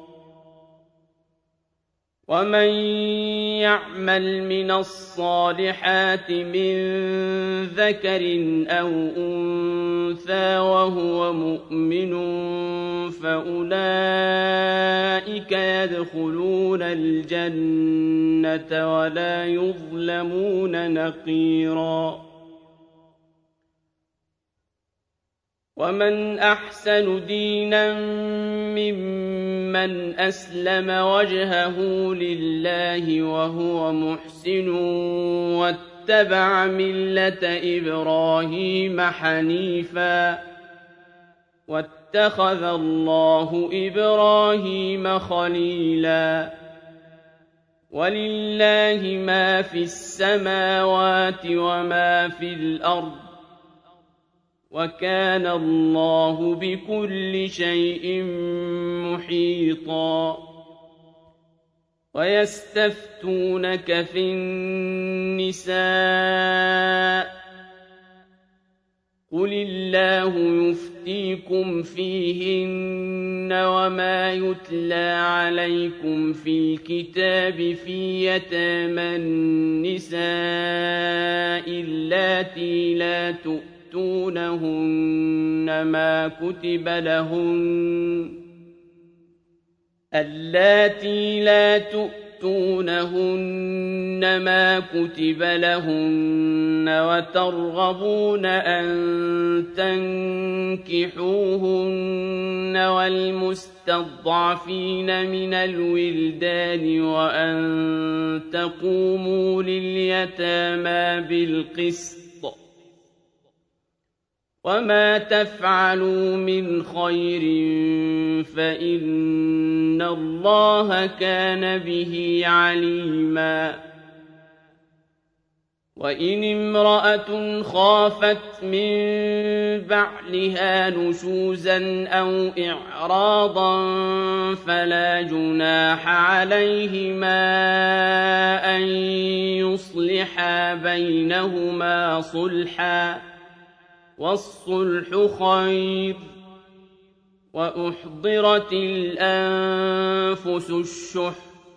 ومن يعمل من الصالحات من ذكر أو أنثى وهو مؤمن فأولئك يدخلون الجنة ولا يظلمون نقيرا ومن أحسن دينا ممن أسلم وجهه لله وهو محسن واتبع ملة إبراهيم حنيفا واتخذ الله إبراهيم خليلا ولله ما في السماوات وما في الأرض وكان الله بكل شيء محيطا ويستفتونك في النساء قل الله يفتيكم فيهن وما يتلى عليكم في الكتاب في يتامى النساء اللاتي لا تؤتونهن ما كتب لهن اللاتي لا تؤتونهن ما كتب لهن وترغبون أن تنكحوهن والمستضعفين من الولدان وأن تقوموا لليتامى بالقسط وما تفعلوا من خير فإن الله كان به عليما وإن امرأة خافت من بعلها نشوزا أو إعراضا فلا جناح عليهما أن يصلحا بينهما صلحا والصلح خير وأحضرت الأنفس الشح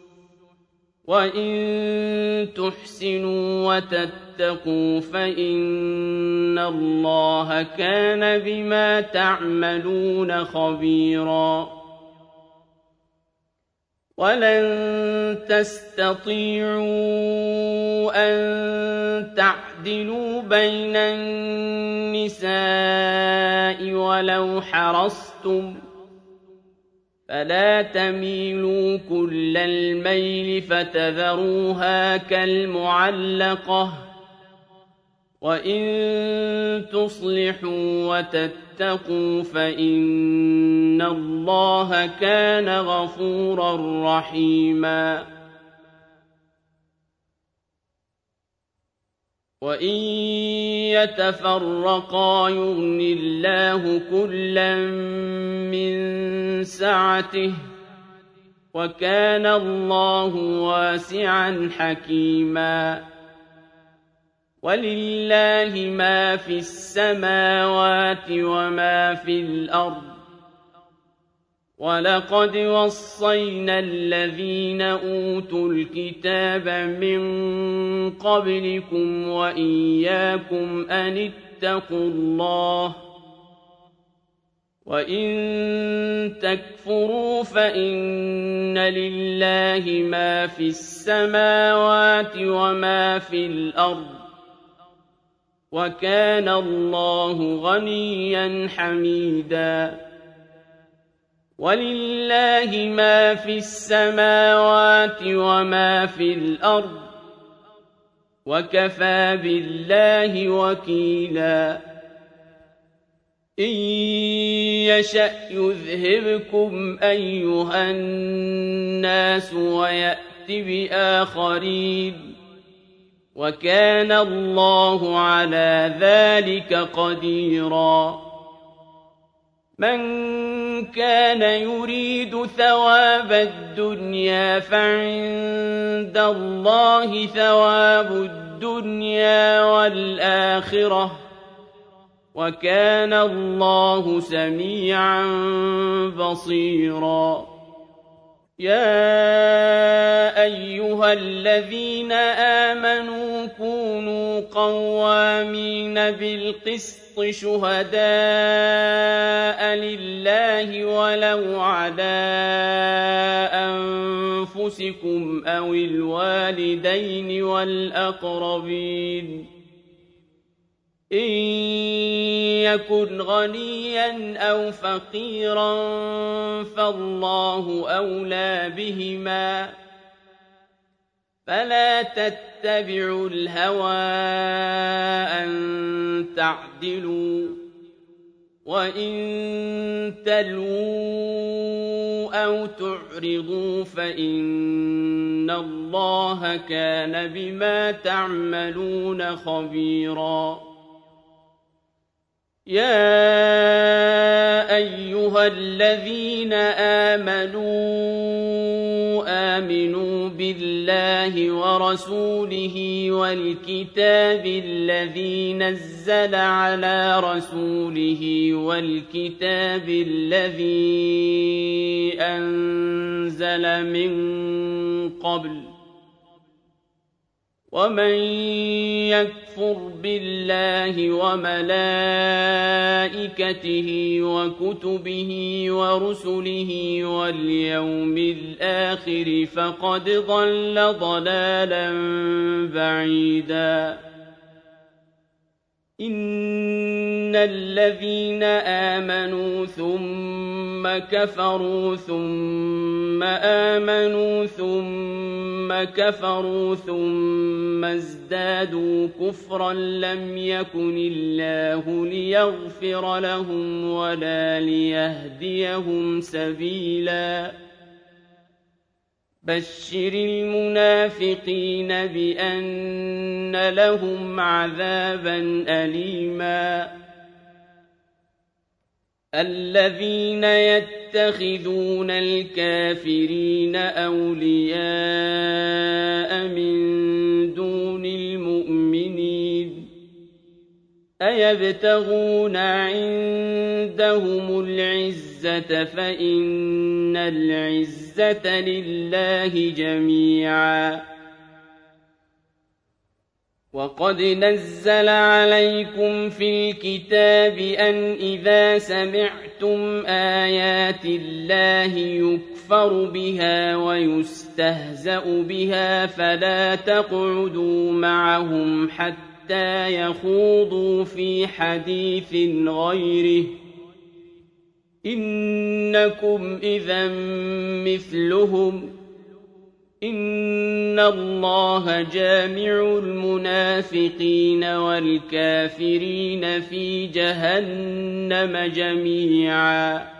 وإن تحسنوا وتتقوا فإن الله كان بما تعملون خبيرا ولن تستطيعوا أن تعدلوا بين النساء ولو حرصتم فلا تميلوا كل الميل فتذروها كالمعلقة وإن تصلحوا وتتقوا فإن الله كان غفورا رحيما وإن يتفرقا يغن الله كلا من سعته وكان الله واسعا حكيما ولله ما في السماوات وما في الأرض ولقد وصينا الذين أوتوا الكتاب من قبلكم وإياكم أن اتقوا الله وإن تكفروا فإن لله ما في السماوات وما في الأرض وكان الله غنيا حميدا ولله ما في السماوات وما في الأرض وكفى بالله وكيلا إن يشأ يذهبكم أيها الناس ويأت بآخرين وكان الله على ذلك قديرا من كان يريد ثواب الدنيا فعند الله ثواب الدنيا والآخرة وكان الله سميعا بصيرا يا أيها الذين آمنوا كونوا قوامين بالقسط شهداء لله ولو على أنفسكم أو الوالدين والأقربين إن يكن غنيا أو فقيرا فالله أولى بهما فلا تتبعوا الهوى أن تعدلوا وإن تلووا أو تعرضوا فإن الله كان بما تعملون خبيرا يا أيها الذين آمنوا بالله ورسوله والكتاب الذي نزل على رسوله والكتاب الذي أنزل من قبل ومن يكفر بالله وملائكته وكتبه ورسله واليوم الآخر فقد ضل ضلالا بعيدا إن الذين آمنوا ثم كفروا ثم آمنوا ثم كفروا ثم ازدادوا كفرا لم يكن الله ليغفر لهم ولا ليهديهم سبيلا بشر المنافقين بأن لهم عذابا أليما الذين يتخذون الكافرين أولياء من دون المؤمنين أيبتغون عندهم العزة فإن العزة لله جميعا وقد نزل عليكم في الكتاب أن إذا سمعتم آيات الله يكفر بها ويستهزأ بها فلا تقعدوا معهم حتى يخوضوا في حديث غيره إنكم إذا مثلهم إن الله جامع المنافقين والكافرين في جهنم جميعا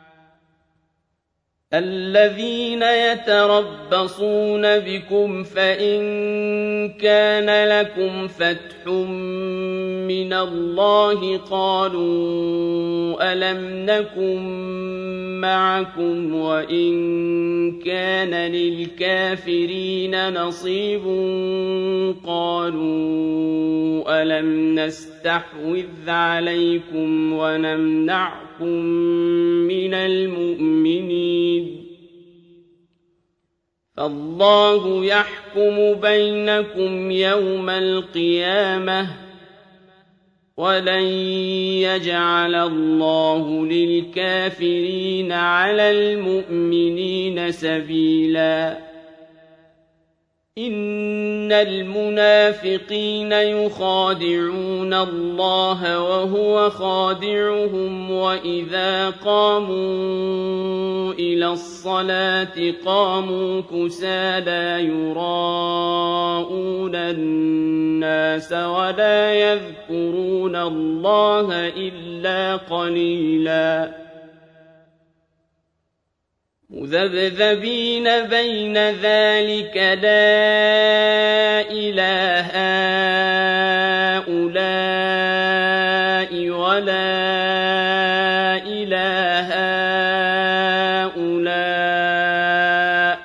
الذين يتربصون بكم فإن كان لكم فتح من الله قالوا ألم نكن معكم وإن كان للكافرين نصيب قالوا ألم نستحوذ عليكم ونمنعكم من المؤمنين فالله يحكم بينكم يوم القيامة ولن يجعل الله للكافرين على المؤمنين سبيلا إن المنافقين يخادعون الله وهو خادعهم وإذا قاموا إلى الصلاة قاموا كسالى يراءون الناس ولا يذكرون الله إلا قليلا مذبذبين بين ذلك لا إله هؤلاء ولا إله هؤلاء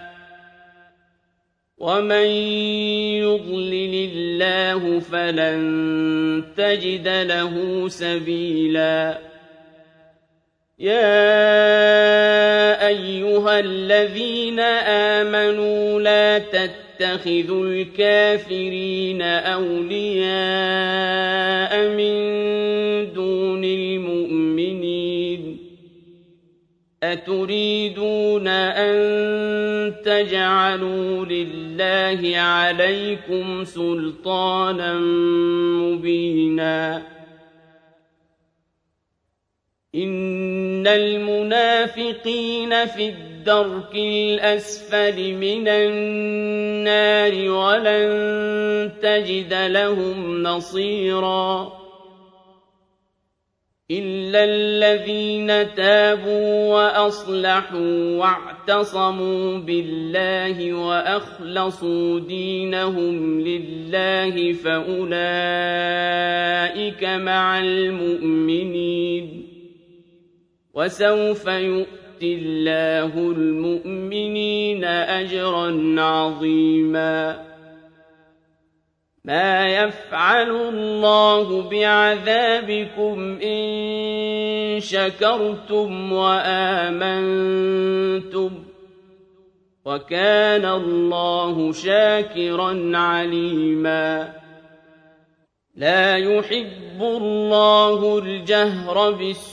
ومن يضلل الله فلن تجد له سبيلا يا أيها الذين آمنوا لا تتخذوا الكافرين أولياء من دون المؤمنين أتريدون أن تجعلوا لله عليكم سلطانا مبينا إن المنافقين في الدرك الأسفل من النار ولن تجد لهم نصيرا إلا الذين تابوا وأصلحوا واعتصموا بالله وأخلصوا دينهم لله فأولئك مع المؤمنين وسوف يؤتي الله المؤمنين أجرا عظيما ما يفعل الله بعذابكم إن شكرتم وآمنتم وكان الله شاكرا عليما لا يحب الله الجهر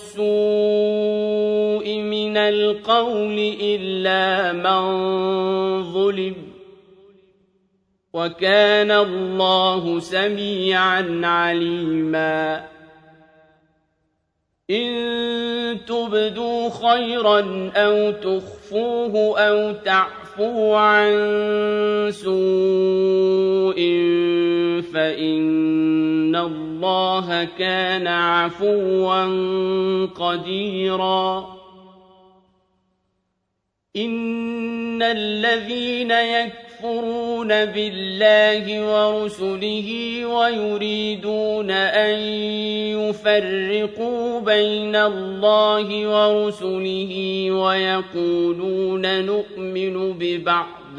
بالسوء من القول إلا من ظلم وكان الله سميعا عليما إن تبدوا خيرا أو تخفوه أو تعفوا عن سوء فإن الله كان عفوا قديرا إن الذين يكفرون بالله ورسله ويريدون أن يفرقوا بين الله ورسله ويقولون نؤمن ببعض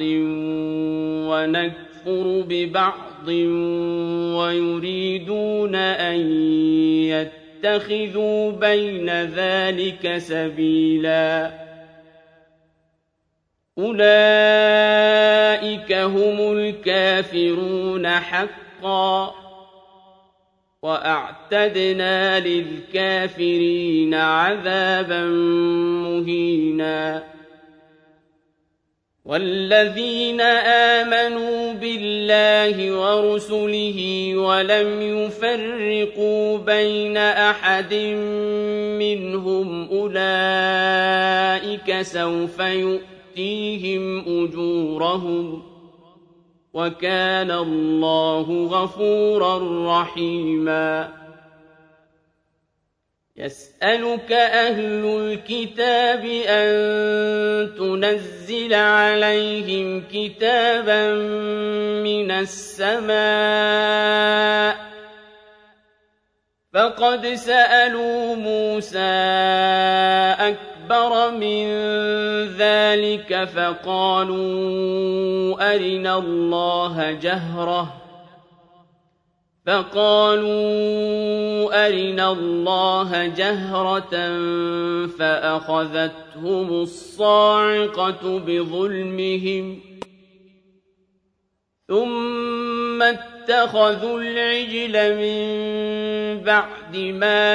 ونكفر ببعض ويريدون أن يتخذوا بين ذلك سبيلا أولئك هم الكافرون حقا وأعتدنا للكافرين عذابا مهينا والذين آمنوا بالله ورسله ولم يفرقوا بين أحد منهم أولئك سوف يؤتيهم أجورهم وكان الله غفورا رحيما يسألك أهل الكتاب أن تنزل عليهم كتابا من السماء فقد سألوا موسى أكبر من ذلك فقالوا أرنا الله جهرة فأخذتهم الصاعقة بظلمهم ثم اتخذوا العجل من بعد ما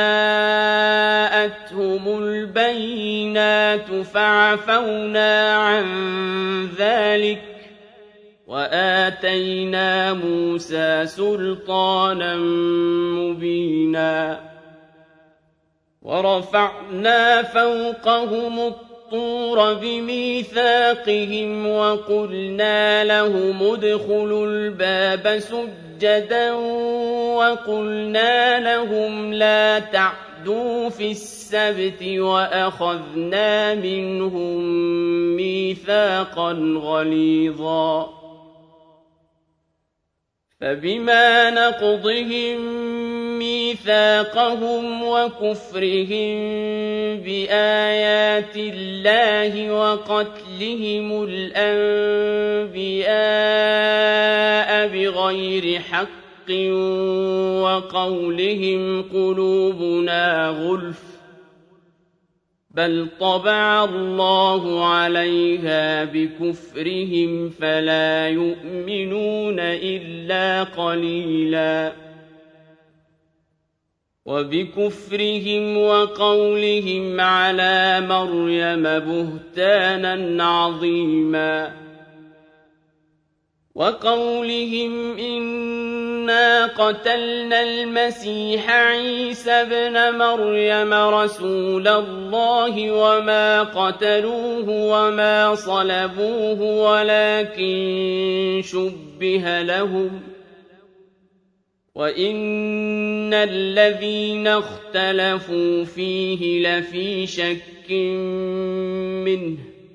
جاءتهم البينات فعفونا عن ذلك وآتينا موسى سلطانا مبينا ورفعنا فوقهم الطور بميثاقهم وقلنا لهم ادخلوا الباب سجدا وقلنا لهم لا تعدوا في السبت وأخذنا منهم ميثاقا غليظا فبما نقضهم ميثاقهم وكفرهم بآيات الله وقتلهم الأنبياء بغير حق وقولهم قلوبنا غلف بل طبع الله عليها بكفرهم فلا يؤمنون إلا قليلا وبكفرهم وقولهم على مريم بهتانا عظيما وقولهم إنا قتلنا المسيح عيسى ابن مريم رسول الله وما قتلوه وما صلبوه ولكن شبه لهم وإن الذين اختلفوا فيه لفي شك منه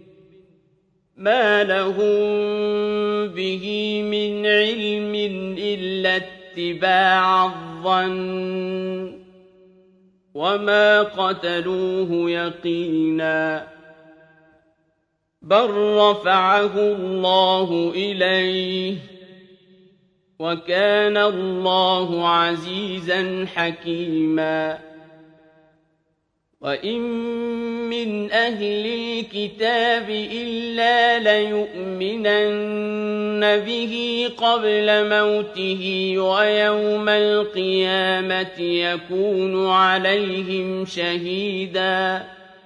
ما لهم به من علم إلا اتباع الظن وما قتلوه يقينا بل رفعه الله إليه وكان الله عزيزا حكيما وَإِن مِّنْ أَهْلِ الْكِتَابِ إِلَّا لَيُؤْمِنَنَّ بِهِ قَبْلَ مَوْتِهِ وَيَوْمَ الْقِيَامَةِ يَكُونُ عَلَيْهِمْ شَهِيدًا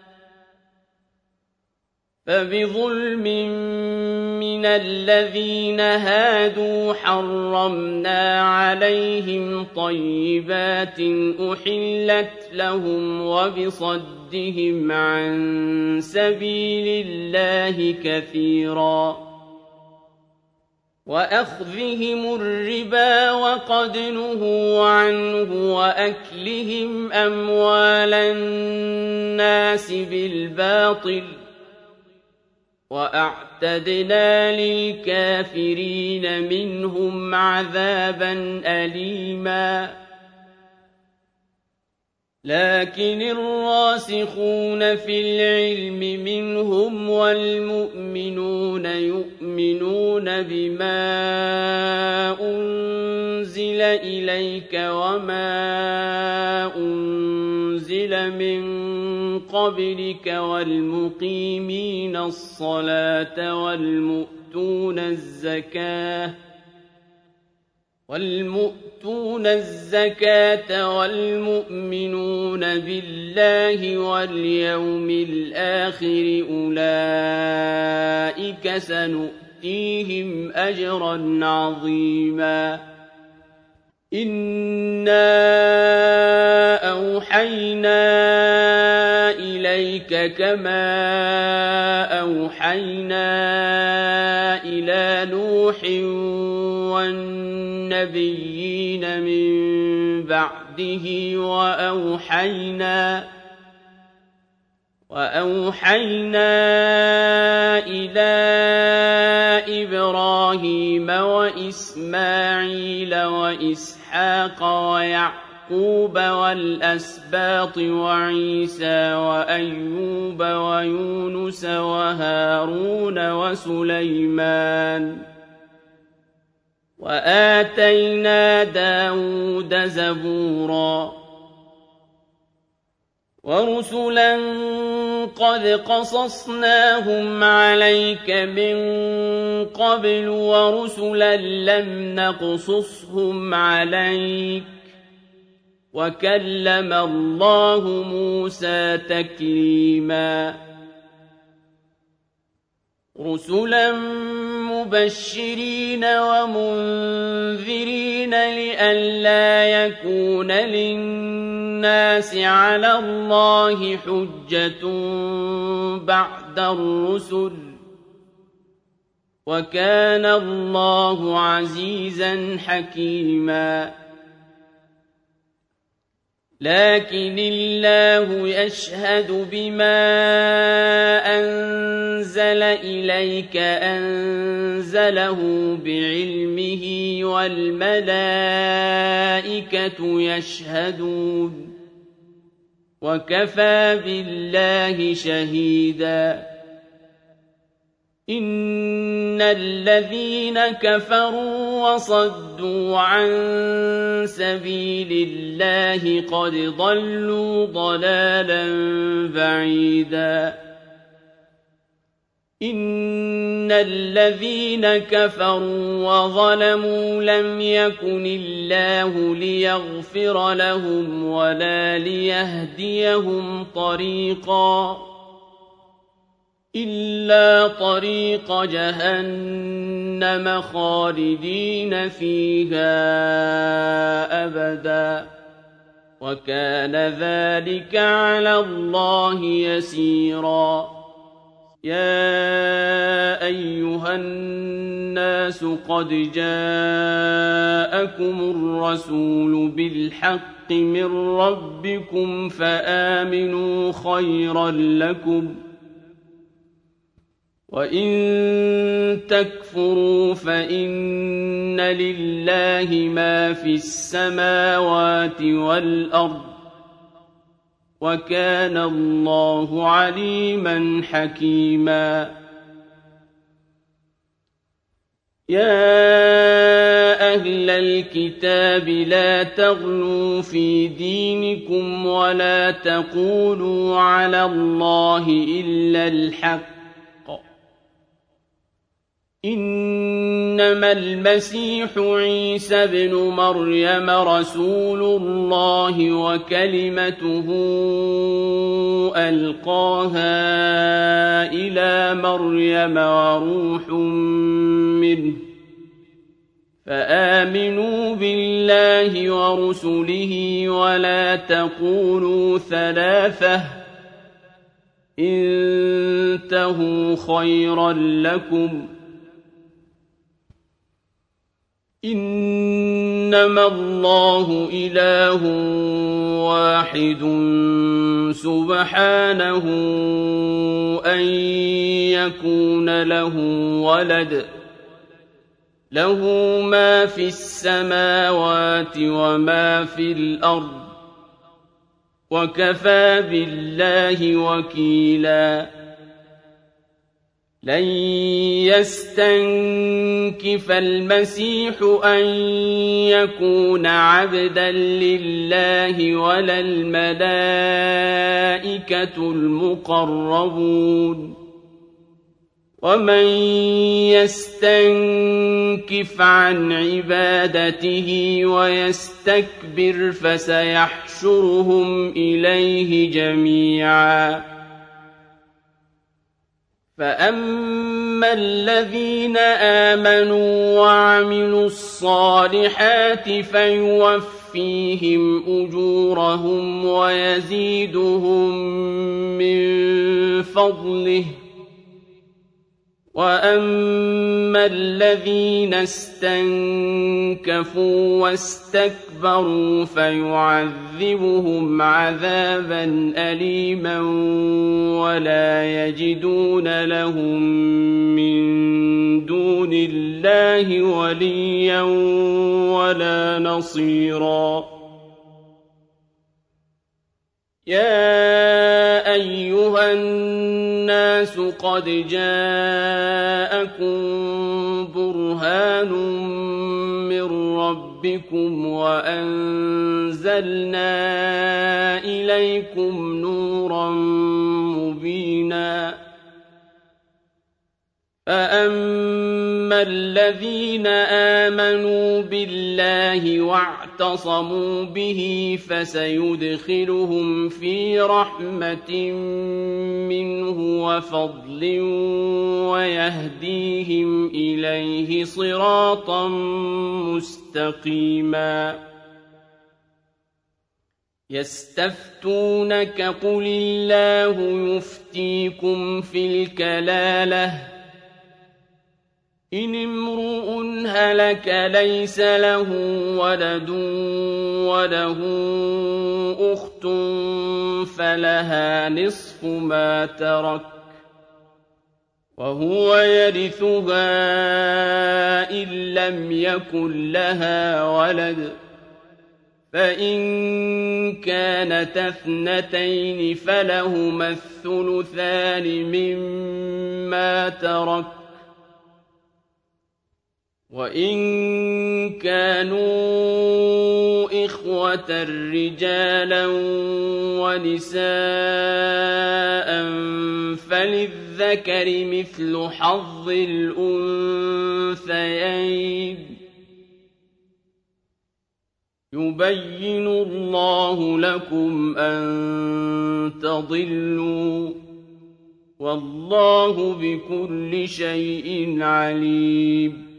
فَبِظُلْمٍ مِّنَ الَّذِينَ هَادُوا حَرَّمْنَا عَلَيْهِمْ طَيِّبَاتٍ أُحِلَّتْ لَهُمْ وَبِصَدِّهِمْ عَن سَبِيلِ اللَّهِ كَثِيرًا وَأَخْذِهِمُ الرِّبَا وَقَدْ نُهُوا عَنْهُ وَأَكْلِهِمْ أَمْوَالَ النَّاسِ بِالْبَاطِلِ وَأَعْتَدْنَا لِلْكَافِرِينَ مِنْهُمْ عَذَابًا أَلِيمًا لكن الراسخون في العلم منهم والمؤمنون يؤمنون بما أنزل إليك وما أنزل من قبلك والمقيمين الصلاة والمؤتون الزكاة والمؤمنون بالله واليوم الآخر أولئك سنؤتيهم أجرا عظيما إنا أوحينا إليك كما أوحينا إلى نوح والنبيين من بعده وأوحينا إلى إبراهيم وإسماعيل وإسحاق ويعقوب والأسباط وعيسى وأيوب ويونس وهارون وسليمان وآتينا داود زبورا ورسلا قد قصصناهم عليك من قبل ورسلا لم نقصصهم عليك وكلم الله موسى تكليما رسلا مبشرين ومنذرين لئلا يكون للناس على الله حجة بعد الرسل وكان الله عزيزا حكيما لكن الله يشهد بما أنزل إليك أنزله بعلمه والملائكة يشهدون وكفى بالله شهيدا إن الذين كفروا وصدوا عن سبيل الله قد ضلوا ضلالا بعيدا إن الذين كفروا وظلموا لم يكن الله ليغفر لهم ولا ليهديهم طريقا إلا طريق جهنم خالدين فيها أبدا وكان ذلك على الله يسيرا يا أيها الناس قد جاءكم الرسول بالحق من ربكم فآمنوا خيرا لكم وَإِن تَكْفُرُوا فَإِنَّ لِلَّهِ مَا فِي السَّمَاوَاتِ وَالْأَرْضِ وَكَانَ اللَّهُ عَلِيمًا حَكِيمًا يَا أهل الكتاب لا تغلوا في دينكم ولا تقولوا على الله إلا الحق إنما المسيح عيسى ابن مريم رسول الله وكلمته ألقاها إلى مريم وروح منه فآمنوا بالله ورسله ولا تقولوا ثلاثة انتهوا خيرا لكم إنما الله إله واحد سبحانه أن يكون له ولد له ما في السماوات وما في الأرض وكفى بالله وكيلا لن يستنكف المسيح أن يكون عبدا لله ولا الملائكة المقربون ومن يستنكف عن عبادته ويستكبر فسيحشرهم إليه جميعا فأما الذين آمنوا وعملوا الصالحات فيوفيهم أجورهم ويزيدهم من فضله وأما الذين استنكفوا واستكبروا فيعذبهم عذابا أليما ولا يجدون لهم من دون الله وليا ولا نصيرا يا أيها الناس قد جاءكم برهان من ربكم وأنزلنا إليكم نورا مبينا فأما الذين آمنوا بالله واعتصموا به فسيدخلهم في رحمة منه وفضل ويهديهم إليه صراطا مستقيما يستفتونك قل الله يفتيكم في الكلالة إن امرؤ هلك ليس له ولد وله أخت فلها نصف ما ترك وهو يرثها إن لم يكن لها ولد فإن كانتا اثنتين فلهما الثلثان مما ترك وإن كانوا إخوة رجالا ونساء فللذكر مثل حظ الأنثيين يبين الله لكم أن تضلوا والله بكل شيء عليم